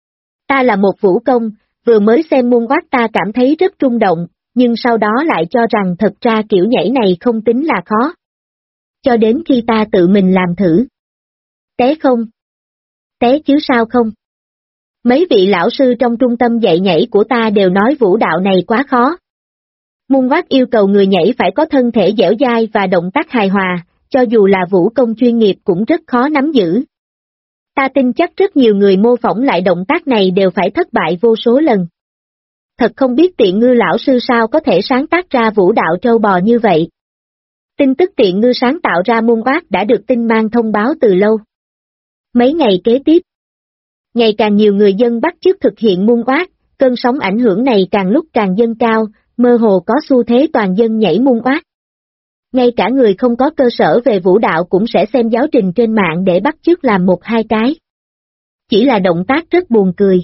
Ta là một vũ công, vừa mới xem Moonwalk ta cảm thấy rất rung động, nhưng sau đó lại cho rằng thật ra kiểu nhảy này không tính là khó. Cho đến khi ta tự mình làm thử. Té không? Té chứ sao không? Mấy vị lão sư trong trung tâm dạy nhảy của ta đều nói vũ đạo này quá khó. Moonwalk yêu cầu người nhảy phải có thân thể dẻo dai và động tác hài hòa, cho dù là vũ công chuyên nghiệp cũng rất khó nắm giữ. Ta tin chắc rất nhiều người mô phỏng lại động tác này đều phải thất bại vô số lần. Thật không biết Tiện Ngư lão sư sao có thể sáng tác ra vũ đạo trâu bò như vậy. Tin tức Tiện Ngư sáng tạo ra Moonwalk đã được tin mang thông báo từ lâu. Mấy ngày kế tiếp, ngày càng nhiều người dân bắt chước thực hiện Moonwalk, cơn sóng ảnh hưởng này càng lúc càng dâng cao, mơ hồ có xu thế toàn dân nhảy Moonwalk. Ngay cả người không có cơ sở về vũ đạo cũng sẽ xem giáo trình trên mạng để bắt chước làm 1-2 cái. Chỉ là động tác rất buồn cười.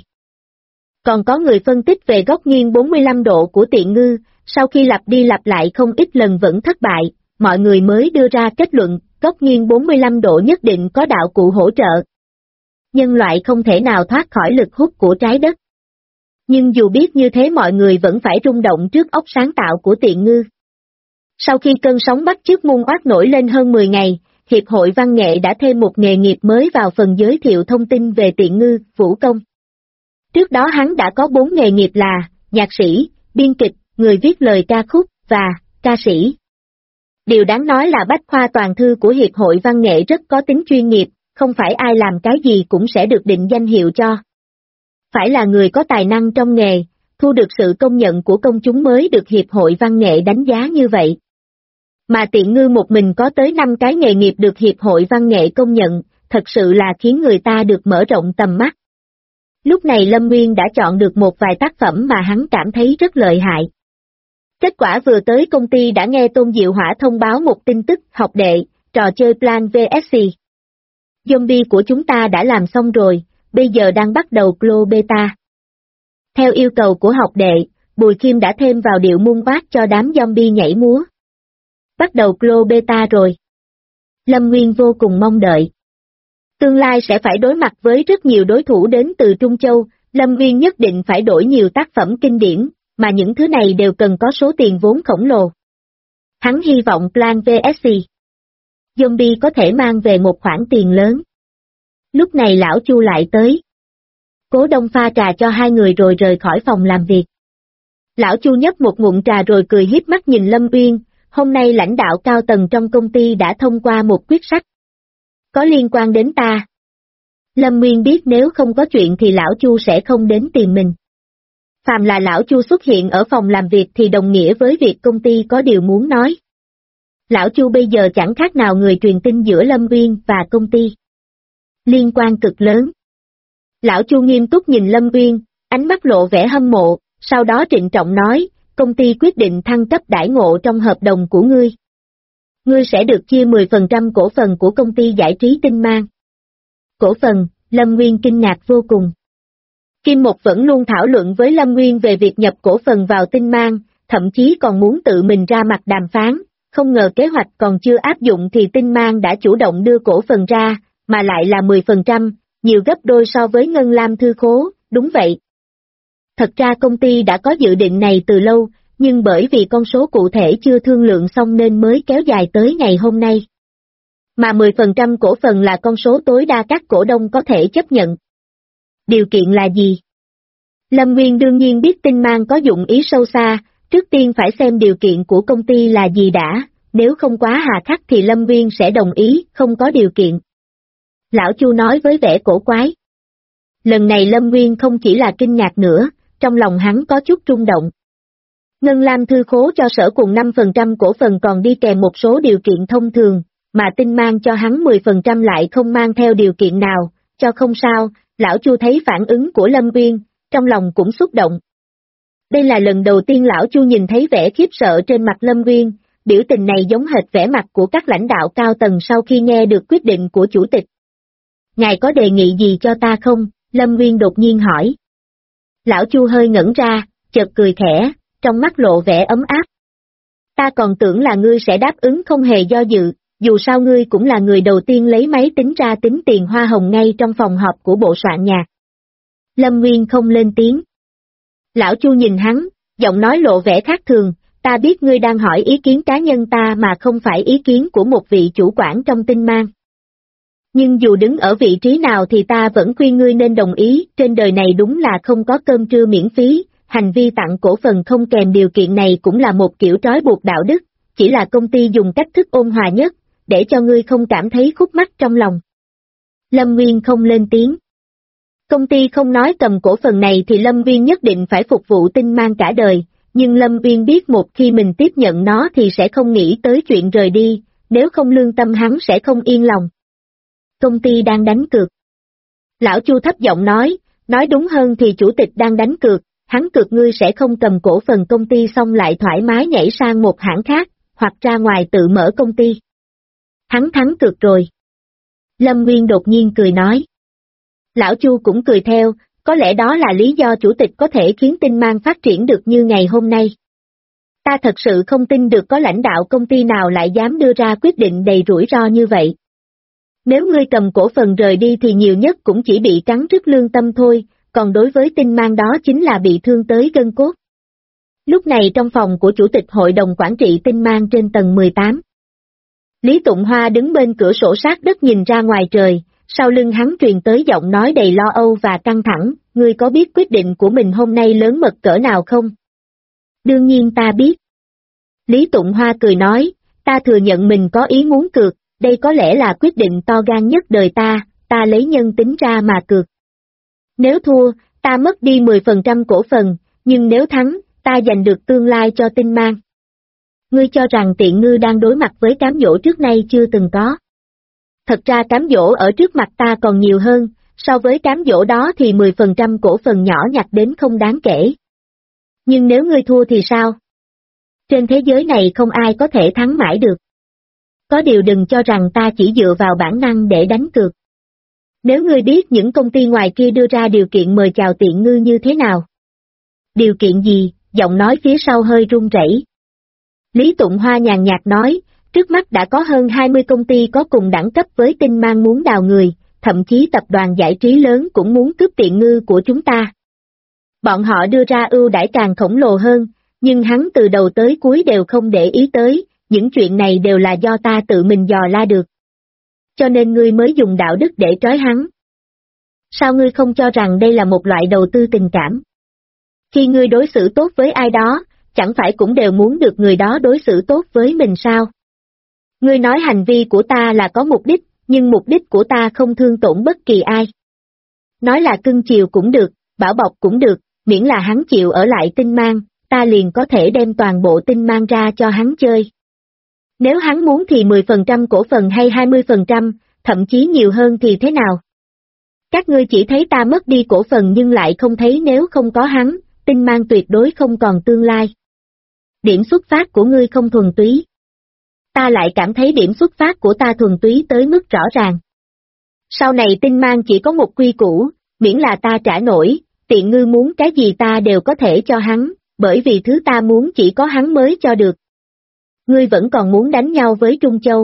Còn có người phân tích về góc nghiêng 45 độ của Tiện Ngư, sau khi lặp đi lặp lại không ít lần vẫn thất bại, mọi người mới đưa ra kết luận, góc nghiêng 45 độ nhất định có đạo cụ hỗ trợ. Nhân loại không thể nào thoát khỏi lực hút của trái đất. Nhưng dù biết như thế mọi người vẫn phải rung động trước óc sáng tạo của Tiện Ngư. Sau khi cơn sóng bắt chước Moonwalk nổi lên hơn 10 ngày, Hiệp hội Văn nghệ đã thêm một nghề nghiệp mới vào phần giới thiệu thông tin về Tiện Ngư, vũ công. Trước đó hắn đã có 4 nghề nghiệp là nhạc sĩ, biên kịch, người viết lời ca khúc và ca sĩ. Điều đáng nói là bách khoa toàn thư của Hiệp hội Văn nghệ rất có tính chuyên nghiệp, không phải ai làm cái gì cũng sẽ được định danh hiệu cho. Phải là người có tài năng trong nghề, thu được sự công nhận của công chúng mới được Hiệp hội Văn nghệ đánh giá như vậy. Mà Tiện Ngư một mình có tới 5 cái nghề nghiệp được Hiệp hội Văn nghệ công nhận, thật sự là khiến người ta được mở rộng tầm mắt. Lúc này Lâm Nguyên đã chọn được một vài tác phẩm mà hắn cảm thấy rất lợi hại. Kết quả vừa tới công ty đã nghe Tôn Diệu Hỏa thông báo một tin tức: học đệ, trò chơi Plan VSC Zombie của chúng ta đã làm xong rồi, bây giờ đang bắt đầu Clo Beta. Theo yêu cầu của học đệ, Bùi Khiêm đã thêm vào điệu muôn vát cho đám zombie nhảy múa. Bắt đầu Clo Beta rồi. Lâm Nguyên vô cùng mong đợi. Tương lai sẽ phải đối mặt với rất nhiều đối thủ đến từ Trung Châu, Lâm Nguyên nhất định phải đổi nhiều tác phẩm kinh điển, mà những thứ này đều cần có số tiền vốn khổng lồ. Hắn hy vọng Plan VSC Zombie có thể mang về một khoản tiền lớn. Lúc này lão Chu lại tới. Cố Đông pha trà cho hai người rồi rời khỏi phòng làm việc. Lão Chu nhấp một ngụm trà rồi cười hiếp mắt nhìn Lâm Uyên, hôm nay lãnh đạo cao tầng trong công ty đã thông qua một quyết sách. Có liên quan đến ta. Lâm Uyên biết nếu không có chuyện thì lão Chu sẽ không đến tìm mình. Phàm là lão Chu xuất hiện ở phòng làm việc thì đồng nghĩa với việc công ty có điều muốn nói. Lão Chu bây giờ chẳng khác nào người truyền tin giữa Lâm Uyên và công ty. Liên quan cực lớn. Lão Chu nghiêm túc nhìn Lâm Uyên, ánh mắt lộ vẻ hâm mộ, sau đó trịnh trọng nói, công ty quyết định thăng cấp đãi ngộ trong hợp đồng của ngươi. Ngươi sẽ được chia 10% cổ phần của công ty giải trí Tinh Mang. Cổ phần, Lâm Nguyên kinh ngạc vô cùng. Kim Mộc vẫn luôn thảo luận với Lâm Nguyên về việc nhập cổ phần vào Tinh Mang, thậm chí còn muốn tự mình ra mặt đàm phán, không ngờ kế hoạch còn chưa áp dụng thì Tinh Mang đã chủ động đưa cổ phần ra, mà lại là 10%, nhiều gấp đôi so với Ngân Lam Thư Khố, đúng vậy. Thật ra công ty đã có dự định này từ lâu, nhưng bởi vì con số cụ thể chưa thương lượng xong nên mới kéo dài tới ngày hôm nay. Mà 10% cổ phần là con số tối đa các cổ đông có thể chấp nhận. Điều kiện là gì? Lâm Nguyên đương nhiên biết Tinh Mang có dụng ý sâu xa, trước tiên phải xem điều kiện của công ty là gì đã, nếu không quá hà khắc thì Lâm Nguyên sẽ đồng ý, không có điều kiện. Lão Chu nói với vẻ cổ quái. Lần này Lâm Nguyên không chỉ là kinh ngạc nữa, trong lòng hắn có chút rung động. Ngân Lam Thư Khố cho Sở Cùng 5% cổ phần còn đi kèm một số điều kiện thông thường, mà Tinh Mang cho hắn 10% lại không mang theo điều kiện nào, cho không sao, lão Chu thấy phản ứng của Lâm Nguyên, trong lòng cũng xúc động. Đây là lần đầu tiên lão Chu nhìn thấy vẻ khiếp sợ trên mặt Lâm Nguyên, biểu tình này giống hệt vẻ mặt của các lãnh đạo cao tầng sau khi nghe được quyết định của chủ tịch. Ngài có đề nghị gì cho ta không? Lâm Nguyên đột nhiên hỏi. Lão Chu hơi ngẩn ra, chợt cười khẽ, trong mắt lộ vẻ ấm áp. Ta còn tưởng là ngươi sẽ đáp ứng không hề do dự, dù sao ngươi cũng là người đầu tiên lấy máy tính ra tính tiền hoa hồng ngay trong phòng họp của bộ soạn nhạc. Lâm Nguyên không lên tiếng. Lão Chu nhìn hắn, giọng nói lộ vẻ khác thường, ta biết ngươi đang hỏi ý kiến cá nhân ta mà không phải ý kiến của một vị chủ quản trong Tinh Mang. Nhưng dù đứng ở vị trí nào thì ta vẫn khuyên ngươi nên đồng ý, trên đời này đúng là không có cơm trưa miễn phí, hành vi tặng cổ phần không kèm điều kiện này cũng là một kiểu trói buộc đạo đức, chỉ là công ty dùng cách thức ôn hòa nhất, để cho ngươi không cảm thấy khúc mắc trong lòng. Lâm Nguyên không lên tiếng. Công ty không nói cầm cổ phần này thì Lâm Nguyên nhất định phải phục vụ Tinh Mang cả đời, nhưng Lâm Nguyên biết một khi mình tiếp nhận nó thì sẽ không nghĩ tới chuyện rời đi, nếu không lương tâm hắn sẽ không yên lòng. Công ty đang đánh cược. Lão Chu thấp giọng nói đúng hơn thì chủ tịch đang đánh cược, hắn cược ngươi sẽ không cầm cổ phần công ty xong lại thoải mái nhảy sang một hãng khác, hoặc ra ngoài tự mở công ty. Hắn thắng cược rồi. Lâm Nguyên đột nhiên cười nói. Lão Chu cũng cười theo, có lẽ đó là lý do chủ tịch có thể khiến Tinh Mang phát triển được như ngày hôm nay. Ta thật sự không tin được có lãnh đạo công ty nào lại dám đưa ra quyết định đầy rủi ro như vậy. Nếu ngươi cầm cổ phần rời đi thì nhiều nhất cũng chỉ bị cắn rứt lương tâm thôi, còn đối với Tinh Mang đó chính là bị thương tới gân cốt. Lúc này trong phòng của Chủ tịch Hội đồng Quản trị Tinh Mang trên tầng 18. Lý Tụng Hoa đứng bên cửa sổ sát đất nhìn ra ngoài trời, sau lưng hắn truyền tới giọng nói đầy lo âu và căng thẳng, ngươi có biết quyết định của mình hôm nay lớn mật cỡ nào không? Đương nhiên ta biết. Lý Tụng Hoa cười nói, ta thừa nhận mình có ý muốn cược, đây có lẽ là quyết định to gan nhất đời ta lấy nhân tính ra mà cược. Nếu thua, ta mất đi 10% cổ phần, nhưng nếu thắng, ta giành được tương lai cho Tinh Mang. Ngươi cho rằng Tiện Ngư đang đối mặt với cám dỗ trước nay chưa từng có. Thật ra cám dỗ ở trước mặt ta còn nhiều hơn, So với cám dỗ đó thì 10% cổ phần nhỏ nhặt đến không đáng kể. Nhưng nếu ngươi thua thì sao? Trên thế giới này không ai có thể thắng mãi được. Có điều đừng cho rằng ta chỉ dựa vào bản năng để đánh cược. Nếu ngươi biết những công ty ngoài kia đưa ra điều kiện mời chào tiện ngư như thế nào? Điều kiện gì? Giọng nói phía sau hơi run rẩy. Lý Tụng Hoa nhàn nhạt nói, trước mắt đã có hơn 20 công ty có cùng đẳng cấp với Tinh Mang muốn đào người, thậm chí tập đoàn giải trí lớn cũng muốn cướp tiện ngư của chúng ta. Bọn họ đưa ra ưu đãi càng khổng lồ hơn, nhưng hắn từ đầu tới cuối đều không để ý tới, những chuyện này đều là do ta tự mình dò la được. Cho nên ngươi mới dùng đạo đức để trói hắn. Sao ngươi không cho rằng đây là một loại đầu tư tình cảm? Khi ngươi đối xử tốt với ai đó, chẳng phải cũng đều muốn được người đó đối xử tốt với mình sao? Ngươi nói hành vi của ta là có mục đích, nhưng mục đích của ta không thương tổn bất kỳ ai. Nói là cưng chiều cũng được, bảo bọc cũng được, miễn là hắn chịu ở lại Tinh Mang, ta liền có thể đem toàn bộ Tinh Mang ra cho hắn chơi. Nếu hắn muốn thì 10% cổ phần hay 20%, thậm chí nhiều hơn thì thế nào? Các ngươi chỉ thấy ta mất đi cổ phần nhưng lại không thấy nếu không có hắn, Tinh Mang tuyệt đối không còn tương lai. Điểm xuất phát của ngươi không thuần túy. Ta lại cảm thấy điểm xuất phát của ta thuần túy tới mức rõ ràng. Sau này Tinh Mang chỉ có một quy củ, miễn là ta trả nổi, tiện ngư muốn cái gì ta đều có thể cho hắn, bởi vì thứ ta muốn chỉ có hắn mới cho được. Ngươi vẫn còn muốn đánh nhau với Trung Châu.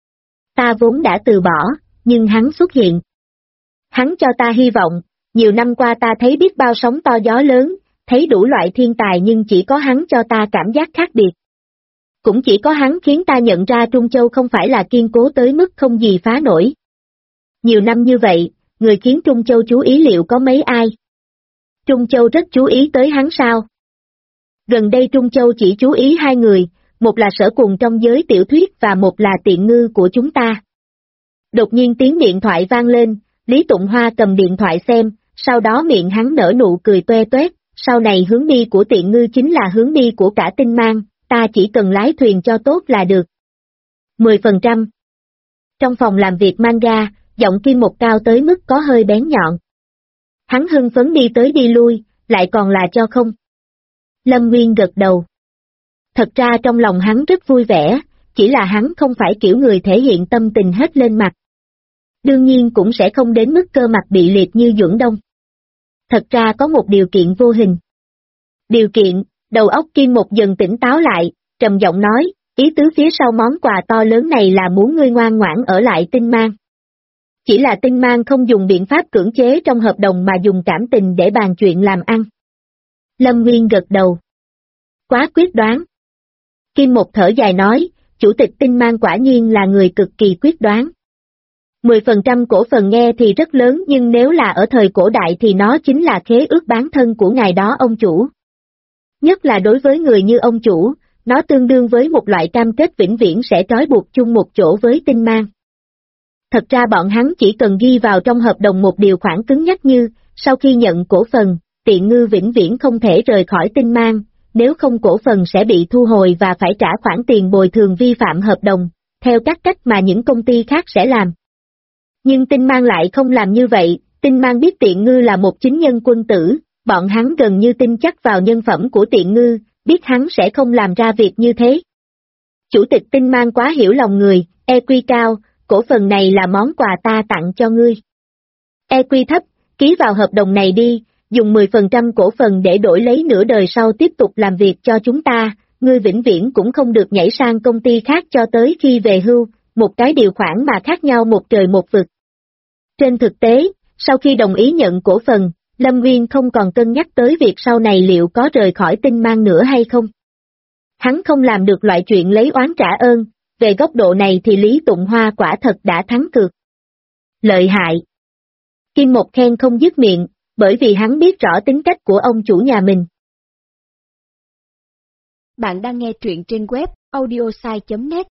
Ta vốn đã từ bỏ, nhưng hắn xuất hiện. Hắn cho ta hy vọng, nhiều năm qua ta thấy biết bao sóng to gió lớn, thấy đủ loại thiên tài nhưng chỉ có hắn cho ta cảm giác khác biệt. Cũng chỉ có hắn khiến ta nhận ra Trung Châu không phải là kiên cố tới mức không gì phá nổi. Nhiều năm như vậy, người khiến Trung Châu chú ý liệu có mấy ai? Trung Châu rất chú ý tới hắn sao? Gần đây Trung Châu chỉ chú ý hai người, một là Sở Cùng trong giới tiểu thuyết và một là tiện ngư của chúng ta. Đột nhiên tiếng điện thoại vang lên, Lý Tụng Hoa cầm điện thoại xem, sau đó miệng hắn nở nụ cười toe toét, sau này hướng đi của tiện ngư chính là hướng đi của cả Tinh Mang, ta chỉ cần lái thuyền cho tốt là được. 10%. Trong phòng làm việc manga, giọng Kim Một cao tới mức có hơi bén nhọn. Hắn hưng phấn đi tới đi lui, lại còn là cho không. Lâm Nguyên gật đầu. Thật ra trong lòng hắn rất vui vẻ, chỉ là hắn không phải kiểu người thể hiện tâm tình hết lên mặt. Đương nhiên cũng sẽ không đến mức cơ mặt bị liệt như Duẩn Đông. Thật ra có một điều kiện vô hình. Điều kiện, đầu óc Kim Một dần tỉnh táo lại, trầm giọng nói, ý tứ phía sau món quà to lớn này là muốn ngươi ngoan ngoãn ở lại Tinh Mang. Chỉ là Tinh Mang không dùng biện pháp cưỡng chế trong hợp đồng mà dùng cảm tình để bàn chuyện làm ăn. Lâm Nguyên gật đầu. Quá quyết đoán. Kim Một thở dài nói, chủ tịch Tinh Mang quả nhiên là người cực kỳ quyết đoán. 10% cổ phần nghe thì rất lớn nhưng nếu là ở thời cổ đại thì nó chính là khế ước bán thân của ngài đó ông chủ. Nhất là đối với người như ông chủ, nó tương đương với một loại cam kết vĩnh viễn sẽ trói buộc chung một chỗ với Tinh Mang. Thật ra bọn hắn chỉ cần ghi vào trong hợp đồng một điều khoản cứng nhắc như, sau khi nhận cổ phần, tiện ngư vĩnh viễn không thể rời khỏi Tinh Mang, nếu không cổ phần sẽ bị thu hồi và phải trả khoản tiền bồi thường vi phạm hợp đồng, theo các cách mà những công ty khác sẽ làm. Nhưng Tinh Mang lại không làm như vậy, Tinh Mang biết tiện ngư là một chính nhân quân tử, bọn hắn gần như tin chắc vào nhân phẩm của tiện ngư, biết hắn sẽ không làm ra việc như thế. Chủ tịch Tinh Mang quá hiểu lòng người, EQ cao, cổ phần này là món quà ta tặng cho ngươi. EQ thấp, ký vào hợp đồng này đi, dùng 10% cổ phần để đổi lấy nửa đời sau tiếp tục làm việc cho chúng ta, ngươi vĩnh viễn cũng không được nhảy sang công ty khác cho tới khi về hưu, một cái điều khoản mà khác nhau một trời một vực. Trên thực tế, sau khi đồng ý nhận cổ phần, Lâm Nguyên không còn cân nhắc tới việc sau này liệu có rời khỏi Tinh Mang nữa hay không. Hắn không làm được loại chuyện lấy oán trả ơn, về góc độ này thì Lý Tụng Hoa quả thật đã thắng cược. Lợi hại. Kim Một khen không dứt miệng, bởi vì hắn biết rõ tính cách của ông chủ nhà mình. Bạn đang nghe truyện trên web audiosai.net.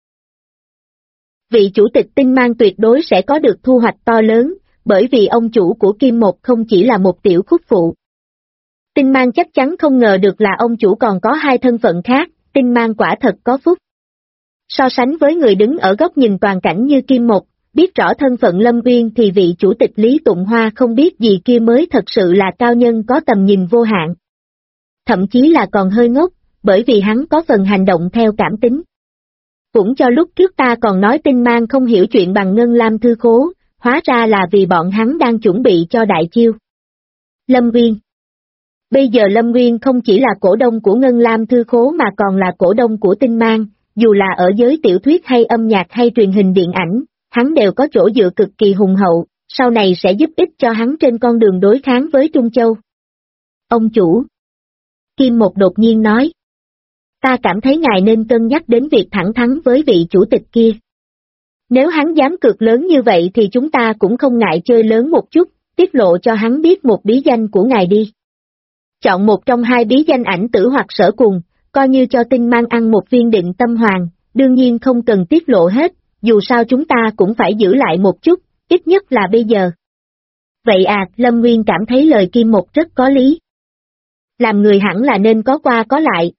Vị chủ tịch Tinh Mang tuyệt đối sẽ có được thu hoạch to lớn, bởi vì ông chủ của Kim Một không chỉ là một tiểu khúc phụ. Tinh Mang chắc chắn không ngờ được là ông chủ còn có hai thân phận khác, Tinh Mang quả thật có phúc. So sánh với người đứng ở góc nhìn toàn cảnh như Kim Một, biết rõ thân phận Lâm Uyên thì vị chủ tịch Lý Tụng Hoa không biết gì kia mới thật sự là cao nhân có tầm nhìn vô hạn. Thậm chí là còn hơi ngốc, bởi vì hắn có phần hành động theo cảm tính. Cũng cho lúc trước ta còn nói Tinh Mang không hiểu chuyện bằng Ngân Lam Thư Khố, hóa ra là vì bọn hắn đang chuẩn bị cho đại chiêu. Lâm Uyên. Bây giờ Lâm Uyên không chỉ là cổ đông của Ngân Lam Thư Khố mà còn là cổ đông của Tinh Mang, dù là ở giới tiểu thuyết hay âm nhạc hay truyền hình điện ảnh, hắn đều có chỗ dựa cực kỳ hùng hậu, sau này sẽ giúp ích cho hắn trên con đường đối kháng với Trung Châu. Ông chủ. Kim Một đột nhiên nói. Ta cảm thấy ngài nên cân nhắc đến việc thẳng thắn với vị chủ tịch kia. Nếu hắn dám cược lớn như vậy thì chúng ta cũng không ngại chơi lớn một chút, tiết lộ cho hắn biết một bí danh của ngài đi. Chọn một trong hai bí danh Ảnh Tử hoặc Sở Cùng, coi như cho Tinh Mang ăn một viên định tâm hoàng, đương nhiên không cần tiết lộ hết, dù sao chúng ta cũng phải giữ lại một chút, ít nhất là bây giờ. Vậy à, Lâm Nguyên cảm thấy lời Kim Một rất có lý. Làm người hẳn là nên có qua có lại,